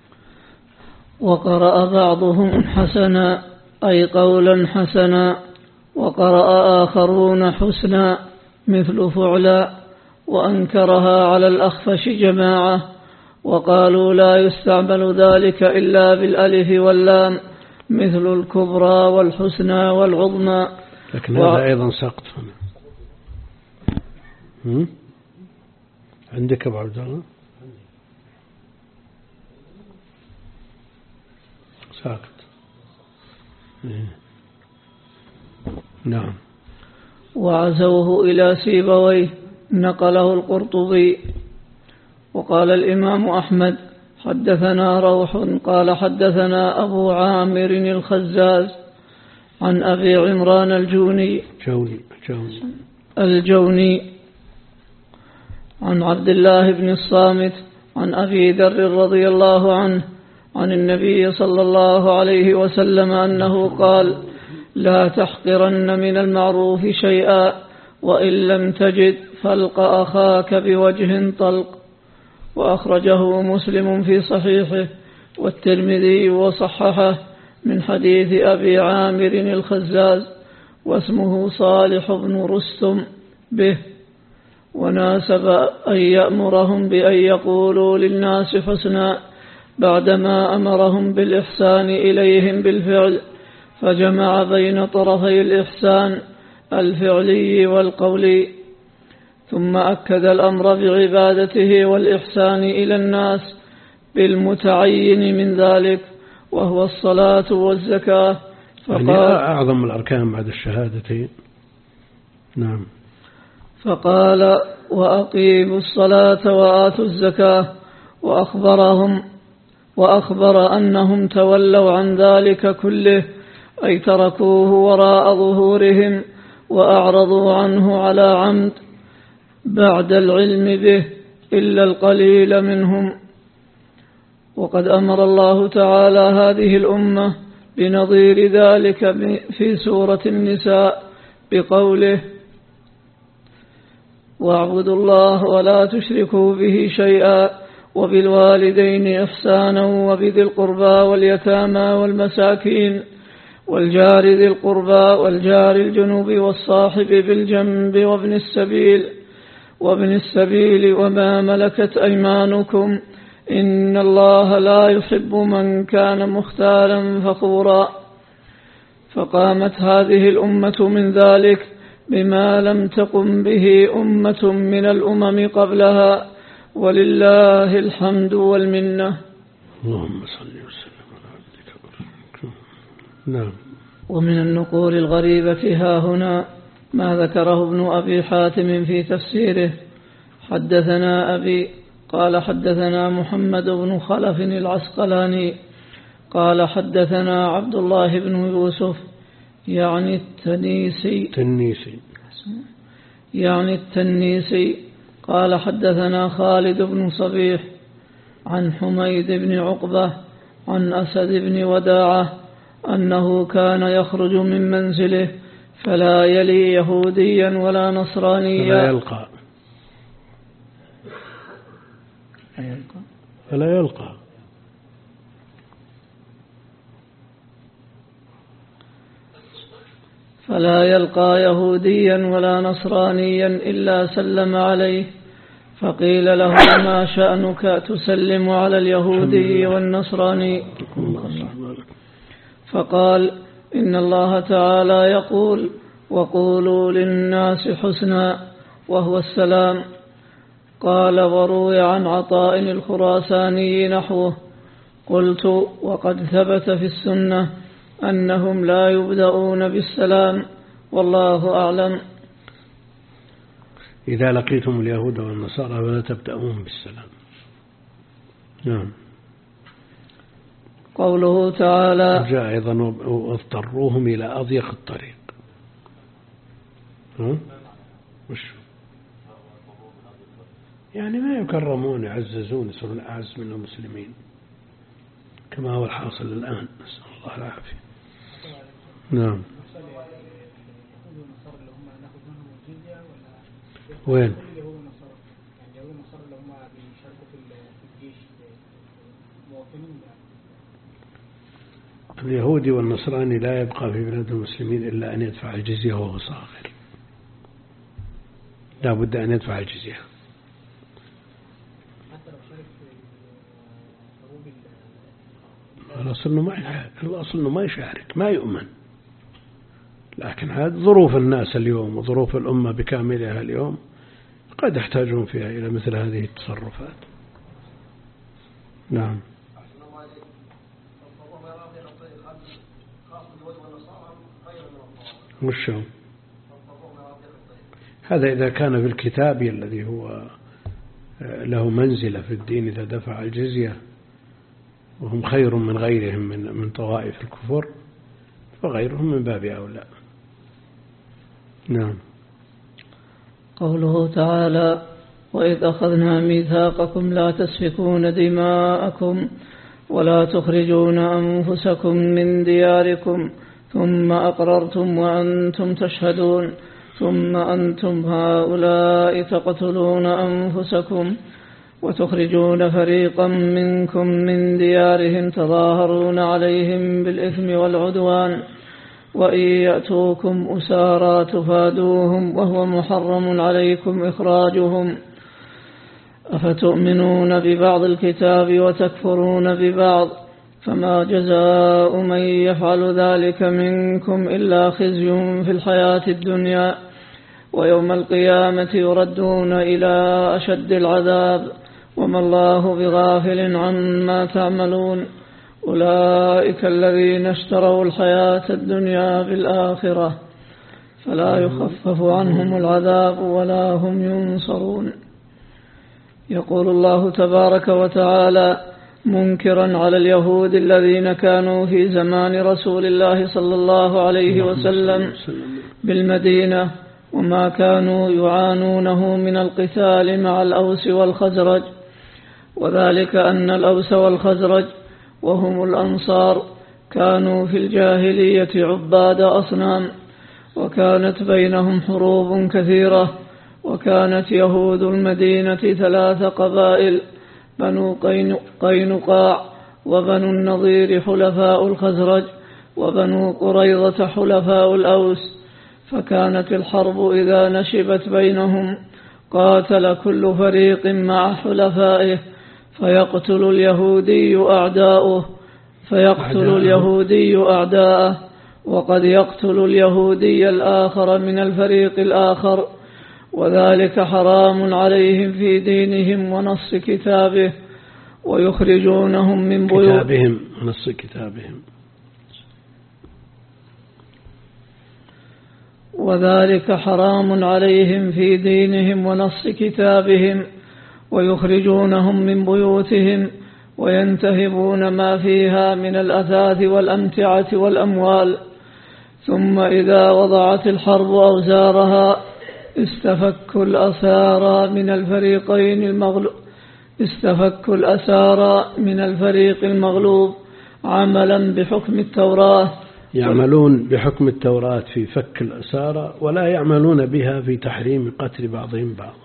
وقرأ بعضهم حسنا أي قولا حسنا، وقرأ آخرون حسنا مثل فعلا، وأنكرها على الأخفش جماعة، وقالوا لا يستعمل ذلك إلا بالألف واللام مثل الكبرى والحسنى والعظمى. لكن هذا و... أيضا سقط هنا. عندك أبو عبد الله ساقط. نعم. وعزوه إلى سيبويه نقله القرطبي. وقال الإمام أحمد حدثنا روح قال حدثنا أبو عامر الخزاز عن أبي عمران الجوني جوني جوني الجوني عن عبد الله بن الصامت عن أبي ذر رضي الله عنه عن النبي صلى الله عليه وسلم أنه قال لا تحقرن من المعروف شيئا وإن لم تجد فالق أخاك بوجه طلق. وأخرجه مسلم في صحيحه والترمذي وصححه من حديث أبي عامر الخزاز واسمه صالح بن رستم به. وناسب أن يأمرهم بأن يقولوا للناس حسنا بعدما أمرهم بالإحسان إليهم بالفعل، فجمع بين طرفي الإحسان الفعلي والقولي، ثم أكد الأمر بعبادته والإحسان إلى الناس بالمتعين من ذلك وهو الصلاة والزكاة. فقال يعني أعظم الأركان بعد الشهادتين. نعم. فقال وأقيموا الصلاة وآتوا الزكاة، وأخبرهم وأخبر أنهم تولوا عن ذلك كله، أي تركوه وراء ظهورهم وأعرضوا عنه على عمد بعد العلم به إلا القليل منهم. وقد أمر الله تعالى هذه الأمة بنظير ذلك في سورة النساء بقوله واعبدوا الله ولا تشركوا به شيئا وبالوالدين إحسانا وبذي القربى واليتامى والمساكين والجار ذي القربى والجار الجنوب والصاحب بالجنب وابن السبيل وابن السبيل وما ملكت أيمانكم إن الله لا يحب من كان مختالا فخورا. فقامت هذه الأمة من ذلك بما لم تقم به أمة من الأمم قبلها، ولله الحمد والمنة. اللهم صل وسلم على عبدك ورسولك. نعم. ومن النقول الغريبة ها هنا ما ذكره ابن أبي حاتم في تفسيره. حدثنا أبي قال حدثنا محمد بن خلف العسقلاني قال حدثنا عبد الله بن يوسف يعني التنيسي تنيسي يعني التنيسي قال حدثنا خالد بن صبيح عن حميد بن عقبة عن أسد بن وداعة أنه كان يخرج من منزله فلا يلي يهوديا ولا نصرانيا فلا يلقى فلا يلقى فلا يلقى يهوديا ولا نصرانيا إلا سلم عليه، فقيل له ما شأنك تسلم على اليهودي والنصراني؟ فقال إن الله تعالى يقول وقولوا للناس حسنا وهو السلام. قال وروي عن عطاء الخراساني نحوه. قلت وقد ثبت في السنة أنهم لا يبدأون بالسلام والله أعلم. إذا لقيتم اليهود والنصارى فلا تبدأون بالسلام. نعم. قوله تعالى جاء أيضا واضطروهم إلى أضيق الطريق. ها؟ وش يعني ما يكرمون يعززون يصيرون أعز من المسلمين كما هو الحاصل الآن، نسأل الله العافية. نعم. وين؟ اليهودي والنصراني لا يبقى في بلاد المسلمين إلا أن يدفع الجزية وهو صاغر، لا بد أن يدفع الجزية. الأصل إنه ما الأصل إنه ما يشارك، ما يؤمن، لكن هذه ظروف الناس اليوم وظروف الأمة بكاملها اليوم قد يحتاجون فيها إلى مثل هذه التصرفات. نعم. مش هو. هذا إذا كان في الكتاب الذي هو له منزلة في الدين إذا دفع الجزية وهم خير من غيرهم من من طوائف الكفر فغيرهم من باب أولى. نعم. قوله تعالى وإذ أخذنا ميثاقكم لا تسفكون دماءكم ولا تخرجون أنفسكم من دياركم ثم أقررتم وأنتم تشهدون ثم أنتم هؤلاء تقتلون أنفسكم وتخرجون فريقا منكم من ديارهم تظاهرون عليهم بالإثم والعدوان وإن يأتوكم أسارى تفادوهم وهو محرم عليكم إخراجهم أفتؤمنون ببعض الكتاب وتكفرون ببعض فما جزاء من يفعل ذلك منكم إلا خزي في الحياة الدنيا ويوم القيامة يردون إلى أشد العذاب وما الله بغافل عما تعملون أولئك الذين اشتروا الحياة الدنيا بالآخرة فلا يخفف عنهم العذاب ولا هم ينصرون. يقول الله تبارك وتعالى منكرا على اليهود الذين كانوا في زمان رسول الله صلى الله عليه وسلم بالمدينة وما كانوا يعانونه من القتال مع الأوس والخزرج، وذلك أن الأوس والخزرج وهم الأنصار كانوا في الجاهلية عباد أصنام وكانت بينهم حروب كثيرة، وكانت يهود المدينة ثلاث قبائل بنو قينقاع وبنو النضير حلفاء الخزرج وبنو قريظة حلفاء الأوس، فكانت الحرب إذا نشبت بينهم قاتل كل فريق مع حلفائه فيقتل اليهودي أعداؤه فيقتل اليهودي أعداءه وقد يقتل اليهودي الآخر من الفريق الآخر، وذلك حرام عليهم في دينهم ونص كتابه ويخرجونهم من كتابهم ونص كتابهم وذلك حرام عليهم في دينهم ونص كتابهم ويخرجونهم من بيوتهم وينتهبون ما فيها من الأثاث والأمتعة والأموال، ثم إذا وضعت الحرب أوزارها استفكوا الأسارى من الفريقين المغلوب استفكوا الأسارى من الفريق المغلوب عملا بحكم التوراة، يعملون بحكم التوراة في فك الأسارى ولا يعملون بها في تحريم قتل بعضهم بعضا،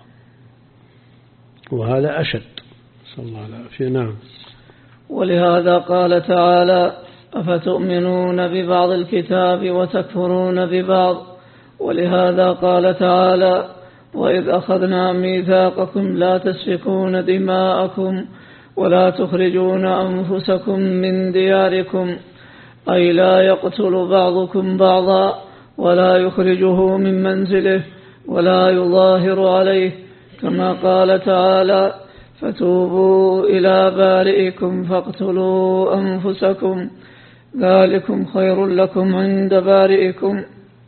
وهذا أشد صلى الله عليه وسلم. نعم. ولهذا قال تعالى أفتؤمنون ببعض الكتاب وتكفرون ببعض. ولهذا قال تعالى: وإذ أخذنا ميثاقكم لا تسفكون دماءكم ولا تخرجون أنفسكم من دياركم، أي لا يقتل بعضكم بعضا ولا يخرجه من منزله ولا يظاهر عليه، كما قال تعالى: فتوبوا إلى بارئكم فاقتلوا أنفسكم ذلكم خير لكم عند بارئكم.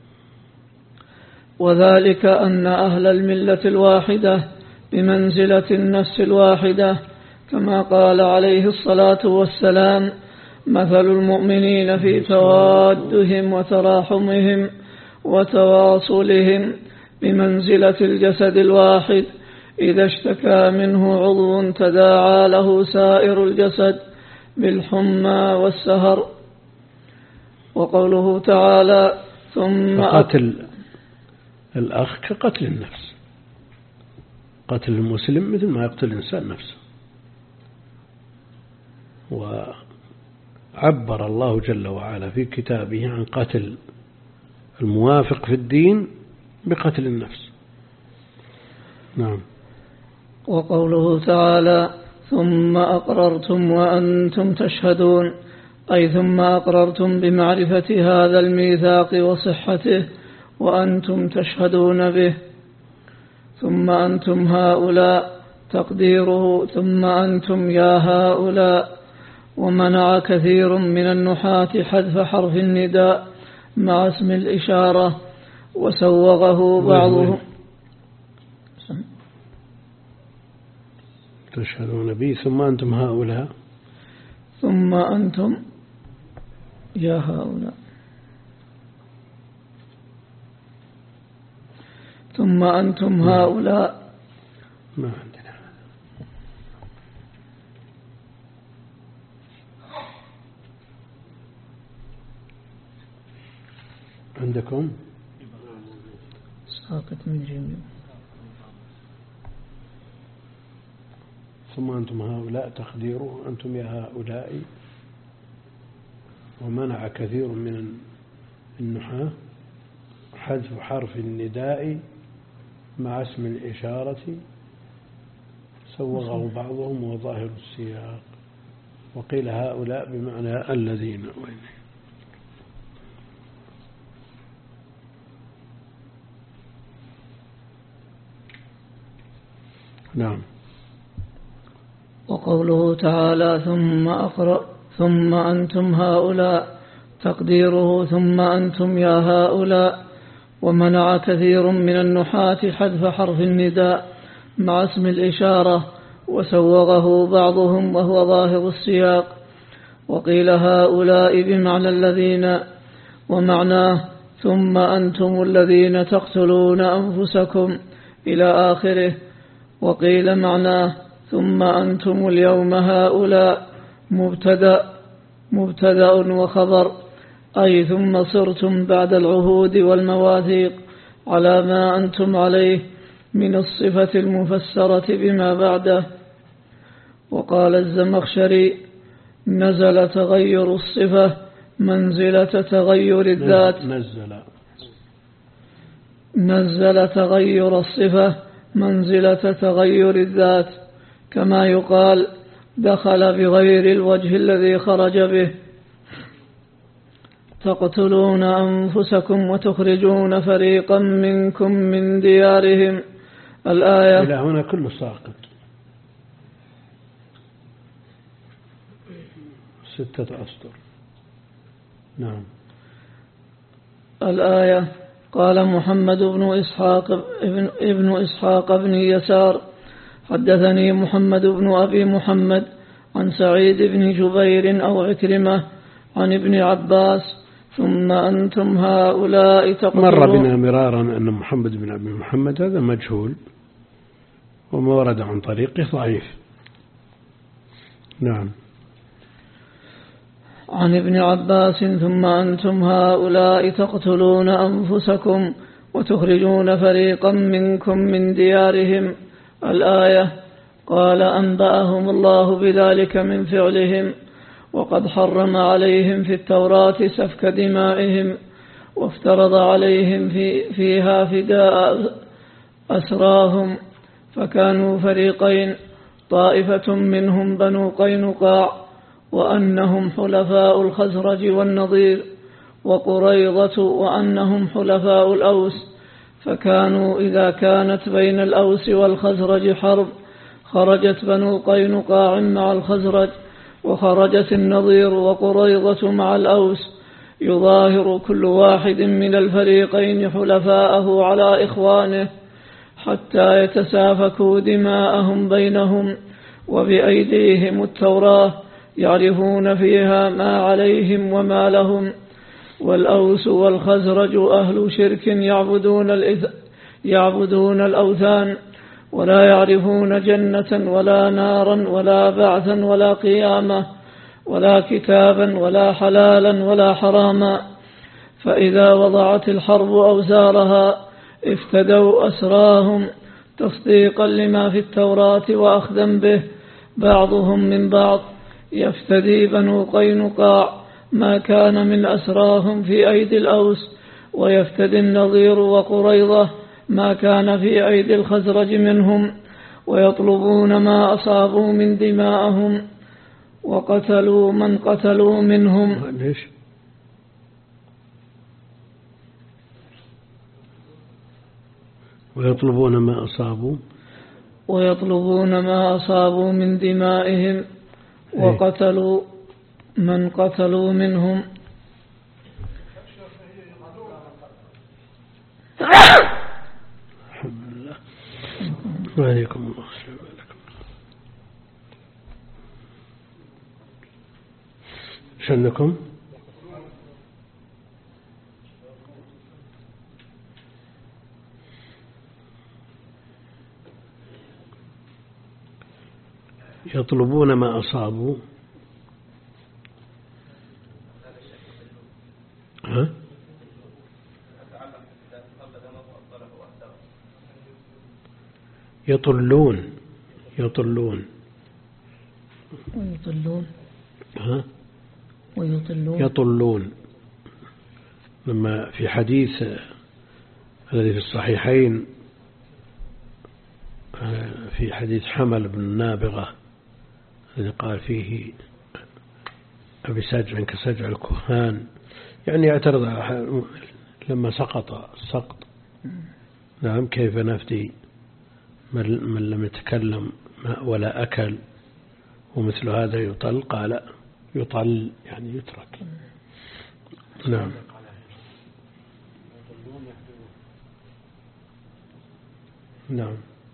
وذلك أن أهل الملة الواحدة بمنزلة النفس الواحدة، كما قال عليه الصلاة والسلام: مثل المؤمنين في توادهم وتراحمهم وتواصلهم بمنزلة الجسد الواحد، إذا اشتكى منه عضو تداعى له سائر الجسد بالحمى والسهر. وقوله تعالى: ثم قتل الأخ كقتل النفس، قتل المسلم مثل ما يقتل الإنسان نفسه. وعبر الله جل وعلا في كتابه عن قتل الموافق في الدين بقتل النفس. نعم. وقوله تعالى: ثم أقررتم وأنتم تشهدون، أي ثم أقررتم بمعرفة هذا الميثاق وصحته وأنتم تشهدون به. ثم أنتم هؤلاء، تقديره ثم أنتم يا هؤلاء. ومنع كثير من النحاة حذف حرف النداء مع اسم الإشارة، وسوغه بعضهم. تشهدون به ثم أنتم هؤلاء، ثم أنتم يا هؤلاء، ثم أنتم هؤلاء. ما عندنا. عندكم ساقط من جميع. ثم أنتم هؤلاء تقديره أنتم يا هؤلاء. ومنع كثير من النحاة حذف حرف النداء مع اسم الإشارة، سوغه بعضهم وظاهر السياق. وقيل هؤلاء بمعنى الذين. نعم. وقوله تعالى: ثم أقرأ ثم أنتم هؤلاء، تقديره ثم أنتم يا هؤلاء. ومنع كثير من النحاة حذف حرف النداء مع اسم الإشارة، وسوغه بعضهم وهو ظاهر السياق. وقيل هؤلاء بمعنى الذين، ومعناه ثم أنتم الذين تقتلون أنفسكم إلى آخره. وقيل معناه ثم أنتم اليوم هؤلاء مبتدأ مبتدأ وخبر، أي ثم صرتم بعد العهود والمواثيق على ما أنتم عليه من الصفة المفسرة بما بعده. وقال الزمخشري: نزل تغير الصفة منزلة تغير الذات. نزل نزل تغير الصفة منزلة تغير الذات، كما يقال دخل بغير الوجه الذي خرج به. تقتلون أنفسكم وتخرجون فريقا منكم من ديارهم. الآية. إلى هنا كله ساقط. ستة أسطر. نعم. الآية. قال محمد بن إسحاق ابن, ابن إسحاق بن يسار: حدثني محمد بن أبي محمد عن سعيد بن جبير أو عكرمة عن ابن عباس: ثم أنتم هؤلاء تقتلون. مر بنا مرارا أن محمد بن أبي محمد هذا مجهول، وما ورد عن طريقه ضعيف. نعم. عن ابن عباس: ثم أنتم هؤلاء تقتلون أنفسكم وتخرجون فريقا منكم من ديارهم. الآية. قال: أنبأهم الله بذلك من فعلهم، وقد حرم عليهم في التوراة سفك دمائهم، وافترض عليهم في فيها فداء أسراهم، فكانوا فريقين، طائفة منهم بنو قينقاع وأنهم حلفاء الخزرج والنضير، وقريظة وأنهم حلفاء الأوس، فكانوا إذا كانت بين الأوس والخزرج حرب خرجت بنو قينقاع مع الخزرج، وخرجت النضير وقريظة مع الأوس، يظاهر كل واحد من الفريقين حلفاءه على إخوانه حتى يتسافكوا دماءهم بينهم، وبأيديهم التوراة يعرفون فيها ما عليهم وما لهم. والأوس والخزرج أهل شرك يعبدون, الإث... يعبدون الأوثان، ولا يعرفون جنة ولا نارا ولا بعثا ولا قيامة ولا كتابا ولا حلالا ولا حراما. فإذا وضعت الحرب أوزارها افتدوا أسراهم تصديقا لما في التوراة وأخذا به بعضهم من بعض. يفتدي بنو قينقاع ما كان من أسراهم في أيدي الأوس، ويفتدي النضير وقريظة ما كان في أيدي الخزرج منهم، ويطلبون ما أصابوا من دماءهم، وقتلوا من قتلوا منهم. ليش؟ ويطلبون ما أصابوا ويطلبون ما أصابوا من دمائهم، وقتلوا من قتلوا منهم. الحمد لله. وعليكم الله السلام عليكم. شنكم يطلبون ما أصابوا. ها؟ يطلون يطلون ويطلون ها؟ ويطلون يطلون. لما في حديث الذي في الصحيحين في حديث حمل بن النابغة الذي قال فيه أبي سجع كسجع الكهان، يعني اعترض لما سقط السقط. نعم، كيف نفدي من لم يتكلم ولا أكل ومثل هذا يطل؟ قال يطل يعني يترك. نعم. نعم.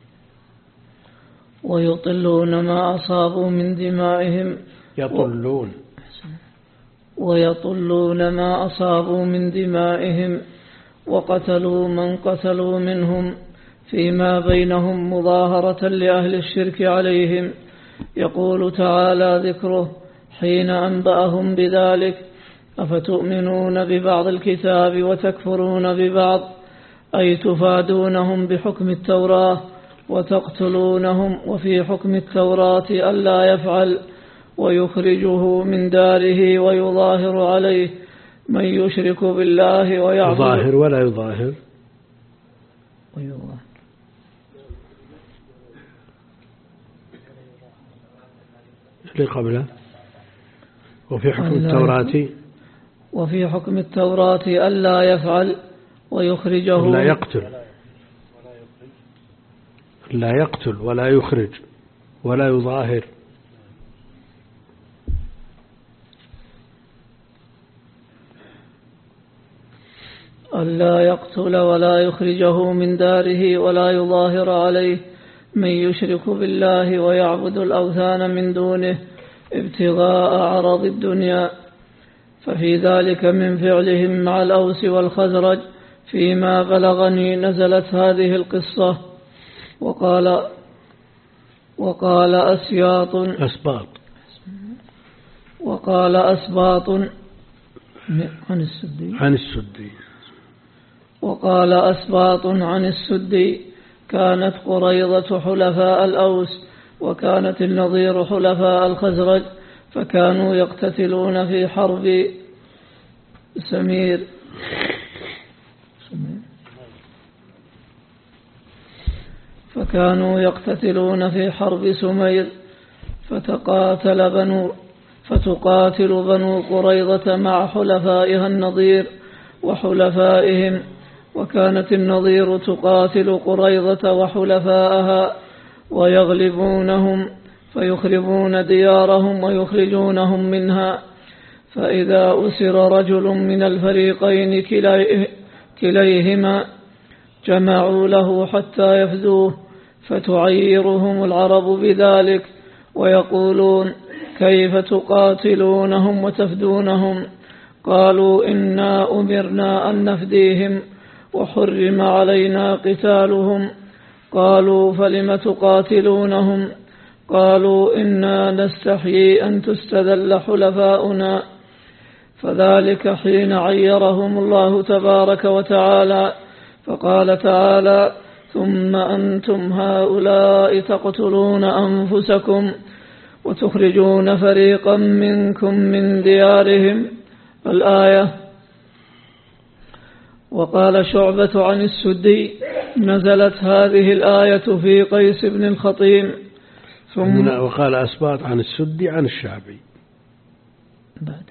ويطلون ما أصابوا من دمائهم. يطلون ويطلون ما أصابوا من دمائهم، وقتلوا من قتلوا منهم فيما بينهم مظاهرة لأهل الشرك عليهم. يقول تعالى ذكره حين أنبأهم بذلك: أفتؤمنون ببعض الكتاب وتكفرون ببعض، أي تفادونهم بحكم التوراة وتقتلونهم، وفي حكم التوراة ألا يفعل، ويخرجه من داره ويظاهر عليه من يشرك بالله ويعبد. يظاهر ولا يظاهر؟ ويظاهر. اللي قبله وفي حكم التوراة وفي حكم التوراة ألا يفعل ويخرجه. لا يقتل لا يقتل ولا يخرج ولا يظاهر. ألا يقتل ولا يخرجه من داره ولا يظاهر عليه من يشرك بالله ويعبد الأوثان من دونه ابتغاء عرض الدنيا. ففي ذلك من فعلهم مع الأوس والخزرج فيما بلغني نزلت هذه القصة. وقال وقال أسياط أسباط وقال أسباط عن السدي عن السدي وقال أسباط عن السدي: كانت قريظة حلفاء الأوس، وكانت النضير حلفاء الخزرج، فكانوا يقتتلون في حرب سمير فكانوا يقتتلون في حرب سمير فتقاتل بنو فتقاتل بنو قريظة مع حلفائها النضير وحلفائهم، وكانت النضير تقاتل قريظة وحلفائها ويغلبونهم فيخربون ديارهم ويخرجونهم منها، فإذا أسر رجل من الفريقين كليهما جمعوا له حتى يفدوه، فتعيرهم العرب بذلك ويقولون: كيف تقاتلونهم وتفدونهم؟ قالوا: إنا أمرنا أن نفديهم وحرم علينا قتالهم. قالوا: فلم تقاتلونهم؟ قالوا: إنا نستحيي أن تستذل حلفاؤنا. فذلك حين عيرهم الله تبارك وتعالى، فقال تعالى: ثم أنتم هؤلاء تقتلون أنفسكم وتخرجون فريقا منكم من ديارهم، الآية. وقال شعبة عن السدي: نزلت هذه الآية في قيس بن الخطيم. ثم وقال أسباط عن السدي عن الشعبي. بعد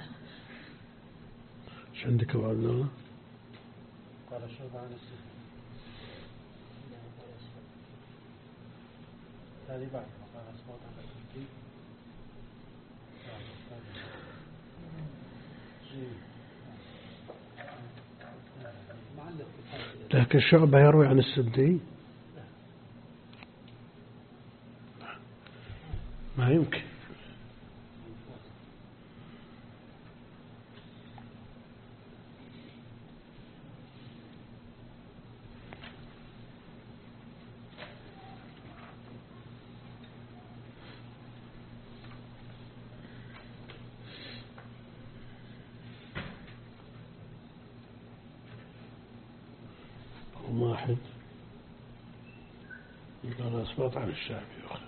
ايش عندك أبو عبد الله؟ قال شعبة عن السدي هذه بعد وقال أسباط عن السدي. لكن شعبة يروي عن السدي ما يمكن. واحد قال أسباط عن الشعبي يخلف.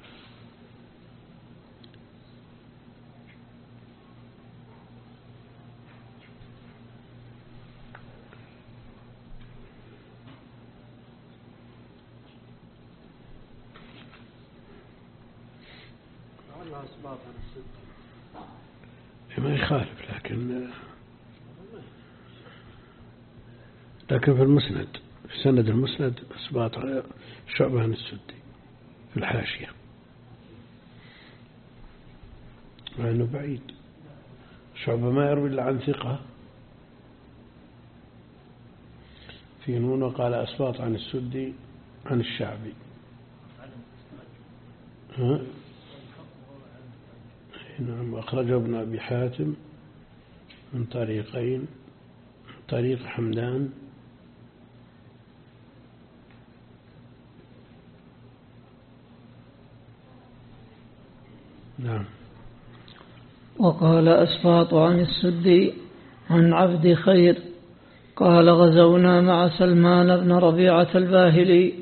أسباط عن السدي ما يخالف، لكن لكن في المسند في سند المسند أسباط شعبة عن السدي في الحاشية، مع أنه بعيد. شعبة ما يروي إلا عن ثقة في نون، وقال أسباط عن السدي عن الشعبي. ها؟ نعم. أخرجه ابن أبي حاتم من طريقين، من طريق حمدان نعم. وقال أسباط عن السدي عن عبد خير قال: غزونا مع سلمان بن ربيعة الباهلي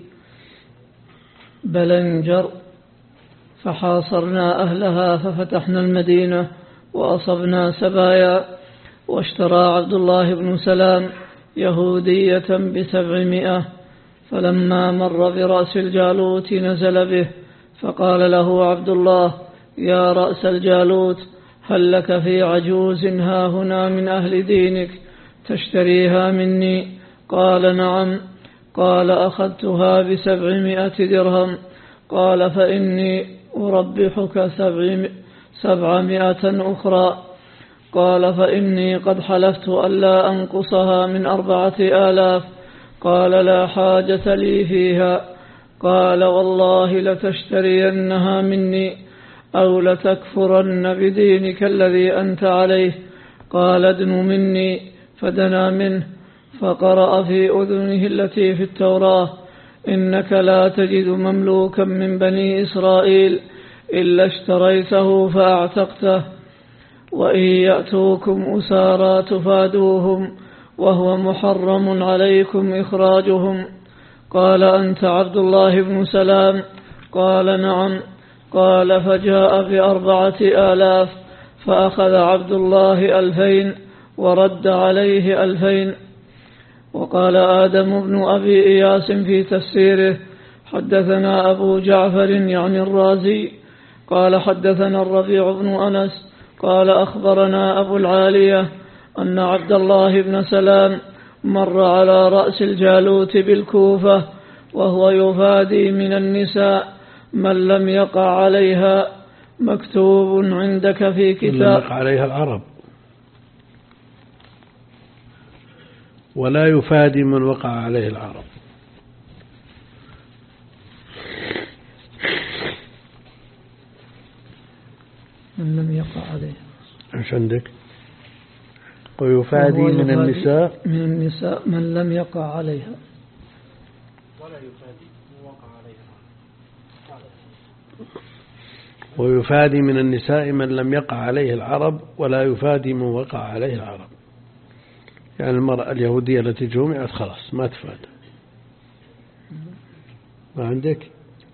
بلنجر فحاصرنا أهلها ففتحنا المدينة وأصبنا سبايا، واشترى عبد الله بن سلام يهودية بسبعمائة، فلما مر برأس الجالوت نزل به، فقال له عبد الله: يا رأس الجالوت، هل لك في عجوز هاهنا من أهل دينك تشتريها مني؟ قال: نعم. قال: أخذتها بسبعمائة درهم. قال: فإني أربحك سبعمائة أخرى. قال: فإني قد حلفت ألا أنقصها من أربعة آلاف. قال: لا حاجة لي فيها. قال: والله لتشترينها مني أو لتكفرن بدينك الذي أنت عليه. قال: ادن مني. فدنا منه فقرأ في أذنه التي في التوراة: إنك لا تجد مملوكا من بني إسرائيل إلا اشتريته فأعتقته، وإن يأتوكم أسارى تفادوهم وهو محرم عليكم إخراجهم. قال: أنت عبد الله بن سلام؟ قال: نعم. قال: فجاء بأربعة آلاف فأخذ عبد الله ألفين ورد عليه ألفين. وقال آدم بن أبي إياس في تفسيره: حدثنا أبو جعفر يعني الرازي قال حدثنا الربيع بن أنس قال أخبرنا أبو العالية أن عبد الله بن سلام مر على رأس الجالوت بالكوفة وهو يفادي من النساء من لم يقع عليها مكتوب عندك في كتاب. لم يقع عليها العرب، ولا يفادي من وقع عليه العرب. من لم يقع عليها ايش عندك؟ ويفادي من النساء من النساء من لم يقع عليها ولا يفادي من وقع عليها. ويفادي من النساء من لم يقع عليه العرب ولا يفادي من وقع عليه العرب. يعني المرأة اليهودية التي جمعت خلاص ما تفاد. ما عندك؟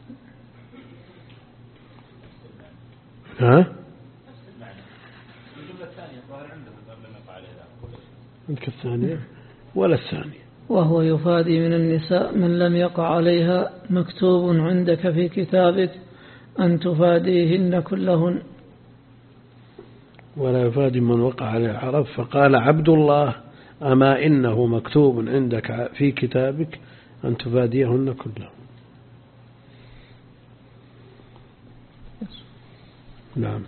ها؟ عندك الثانية ولا الثانية؟ وهو يفادي من النساء من لم يقع عليها مكتوب عندك في كتابك أن تفاديهن كلهن. ولا يفادي من وقع عليه العرب. فقال عبد الله: أما إنه مكتوب عندك في كتابك أن تفاديهن كلهن. نعم.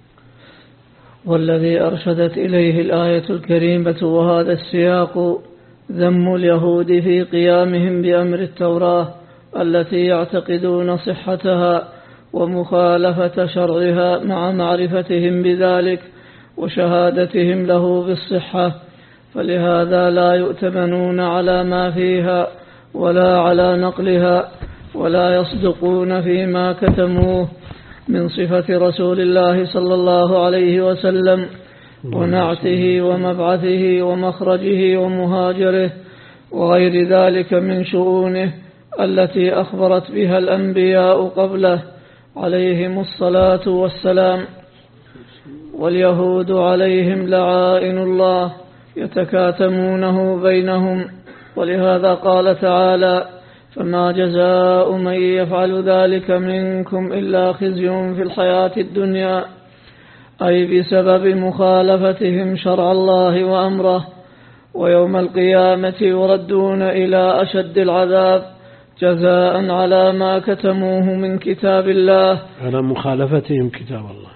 والذي أرشدت إليه الآية الكريمة وهذا السياق ذم اليهود في قيامهم بأمر التوراة التي يعتقدون صحتها ومخالفة شرعها مع معرفتهم بذلك وشهادتهم له بالصحة، فلهذا لا يؤتمنون على ما فيها ولا على نقلها ولا يصدقون فيما كتموه من صفة رسول الله صلى الله عليه وسلم ونعته ومبعثه ومخرجه ومهاجره وغير ذلك من شؤونه التي أخبرت بها الأنبياء قبله عليهم الصلاة والسلام. واليهود عليهم لعائن الله يتكاتمونه بينهم، ولهذا قال تعالى: فما جزاء من يفعل ذلك منكم إلا خزي في الحياة الدنيا، أي بسبب مخالفتهم شرع الله وأمره، ويوم القيامة يردون إلى أشد العذاب جزاء على ما كتموه من كتاب الله، على مخالفتهم كتاب الله.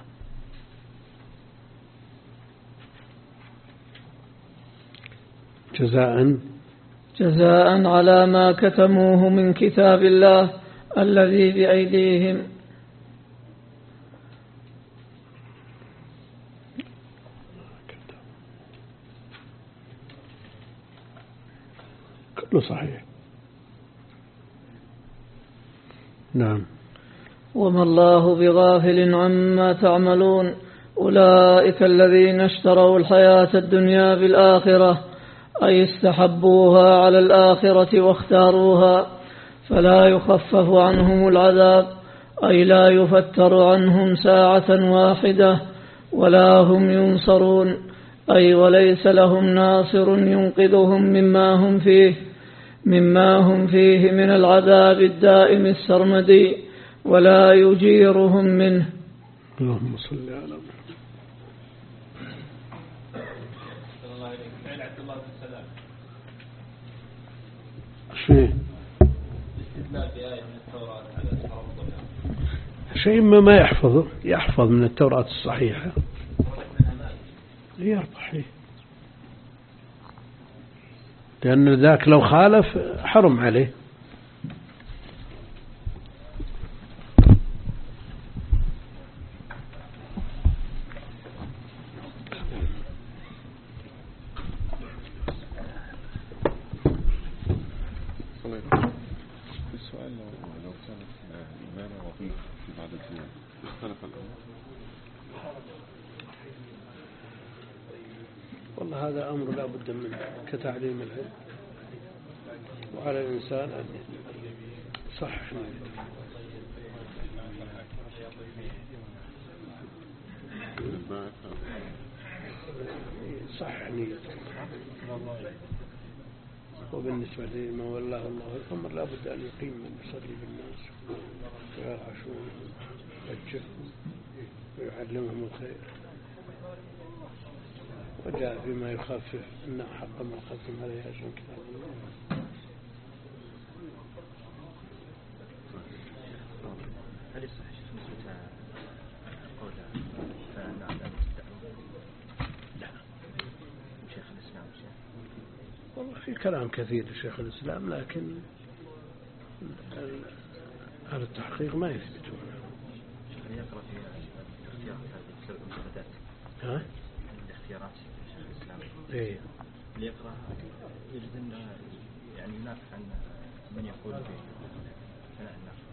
جزاء جزاء على ما كتموه من كتاب الله الذي بأيديهم. كله صحيح. نعم. وما الله بغافل عما تعملون، أولئك الذين اشتروا الحياة الدنيا بالآخرة، أي استحبوها على الآخرة واختاروها، فلا يخفف عنهم العذاب، أي لا يفتر عنهم ساعة واحدة، ولا هم ينصرون، أي وليس لهم ناصر ينقذهم مما هم فيه مما هم فيه من العذاب الدائم السرمدي، ولا يجيرهم منه. اللهم صل على محمد. شيء شيء ما يحفظه يحفظ من التوراة الصحيحة يربح، لأن ذاك لو خالف حرم عليه. السؤال لو كانت الإمامة وظيفة في بعض الديان اختلف الأمر؟ والله هذا أمر لا بد منه كتعليم العلم، وعلى الإنسان أن يصحح نيته. ما صح نيته. وبالنسبة لمن والله الله الأمر لا بد أن يقيم من يصلي بالناس ويرعشون ويوجههم ويعلمهم الخير. وجاء بما يخفف إن حق ما قدم عليه عشان كتاب الله. هل يصح نسبة قول فنعم لا شيخ الإسلام شيخ؟ والله في كلام كثير لشيخ الإسلام لكن هذا التحقيق ما يثبتون. يقرأ في اختيارات هذه المفردات. ها؟ الاختيارات شيخ الإسلام. إيه. اللي يقرأ يجد أنه يعني ينافع عن من يقول بثناء النفس.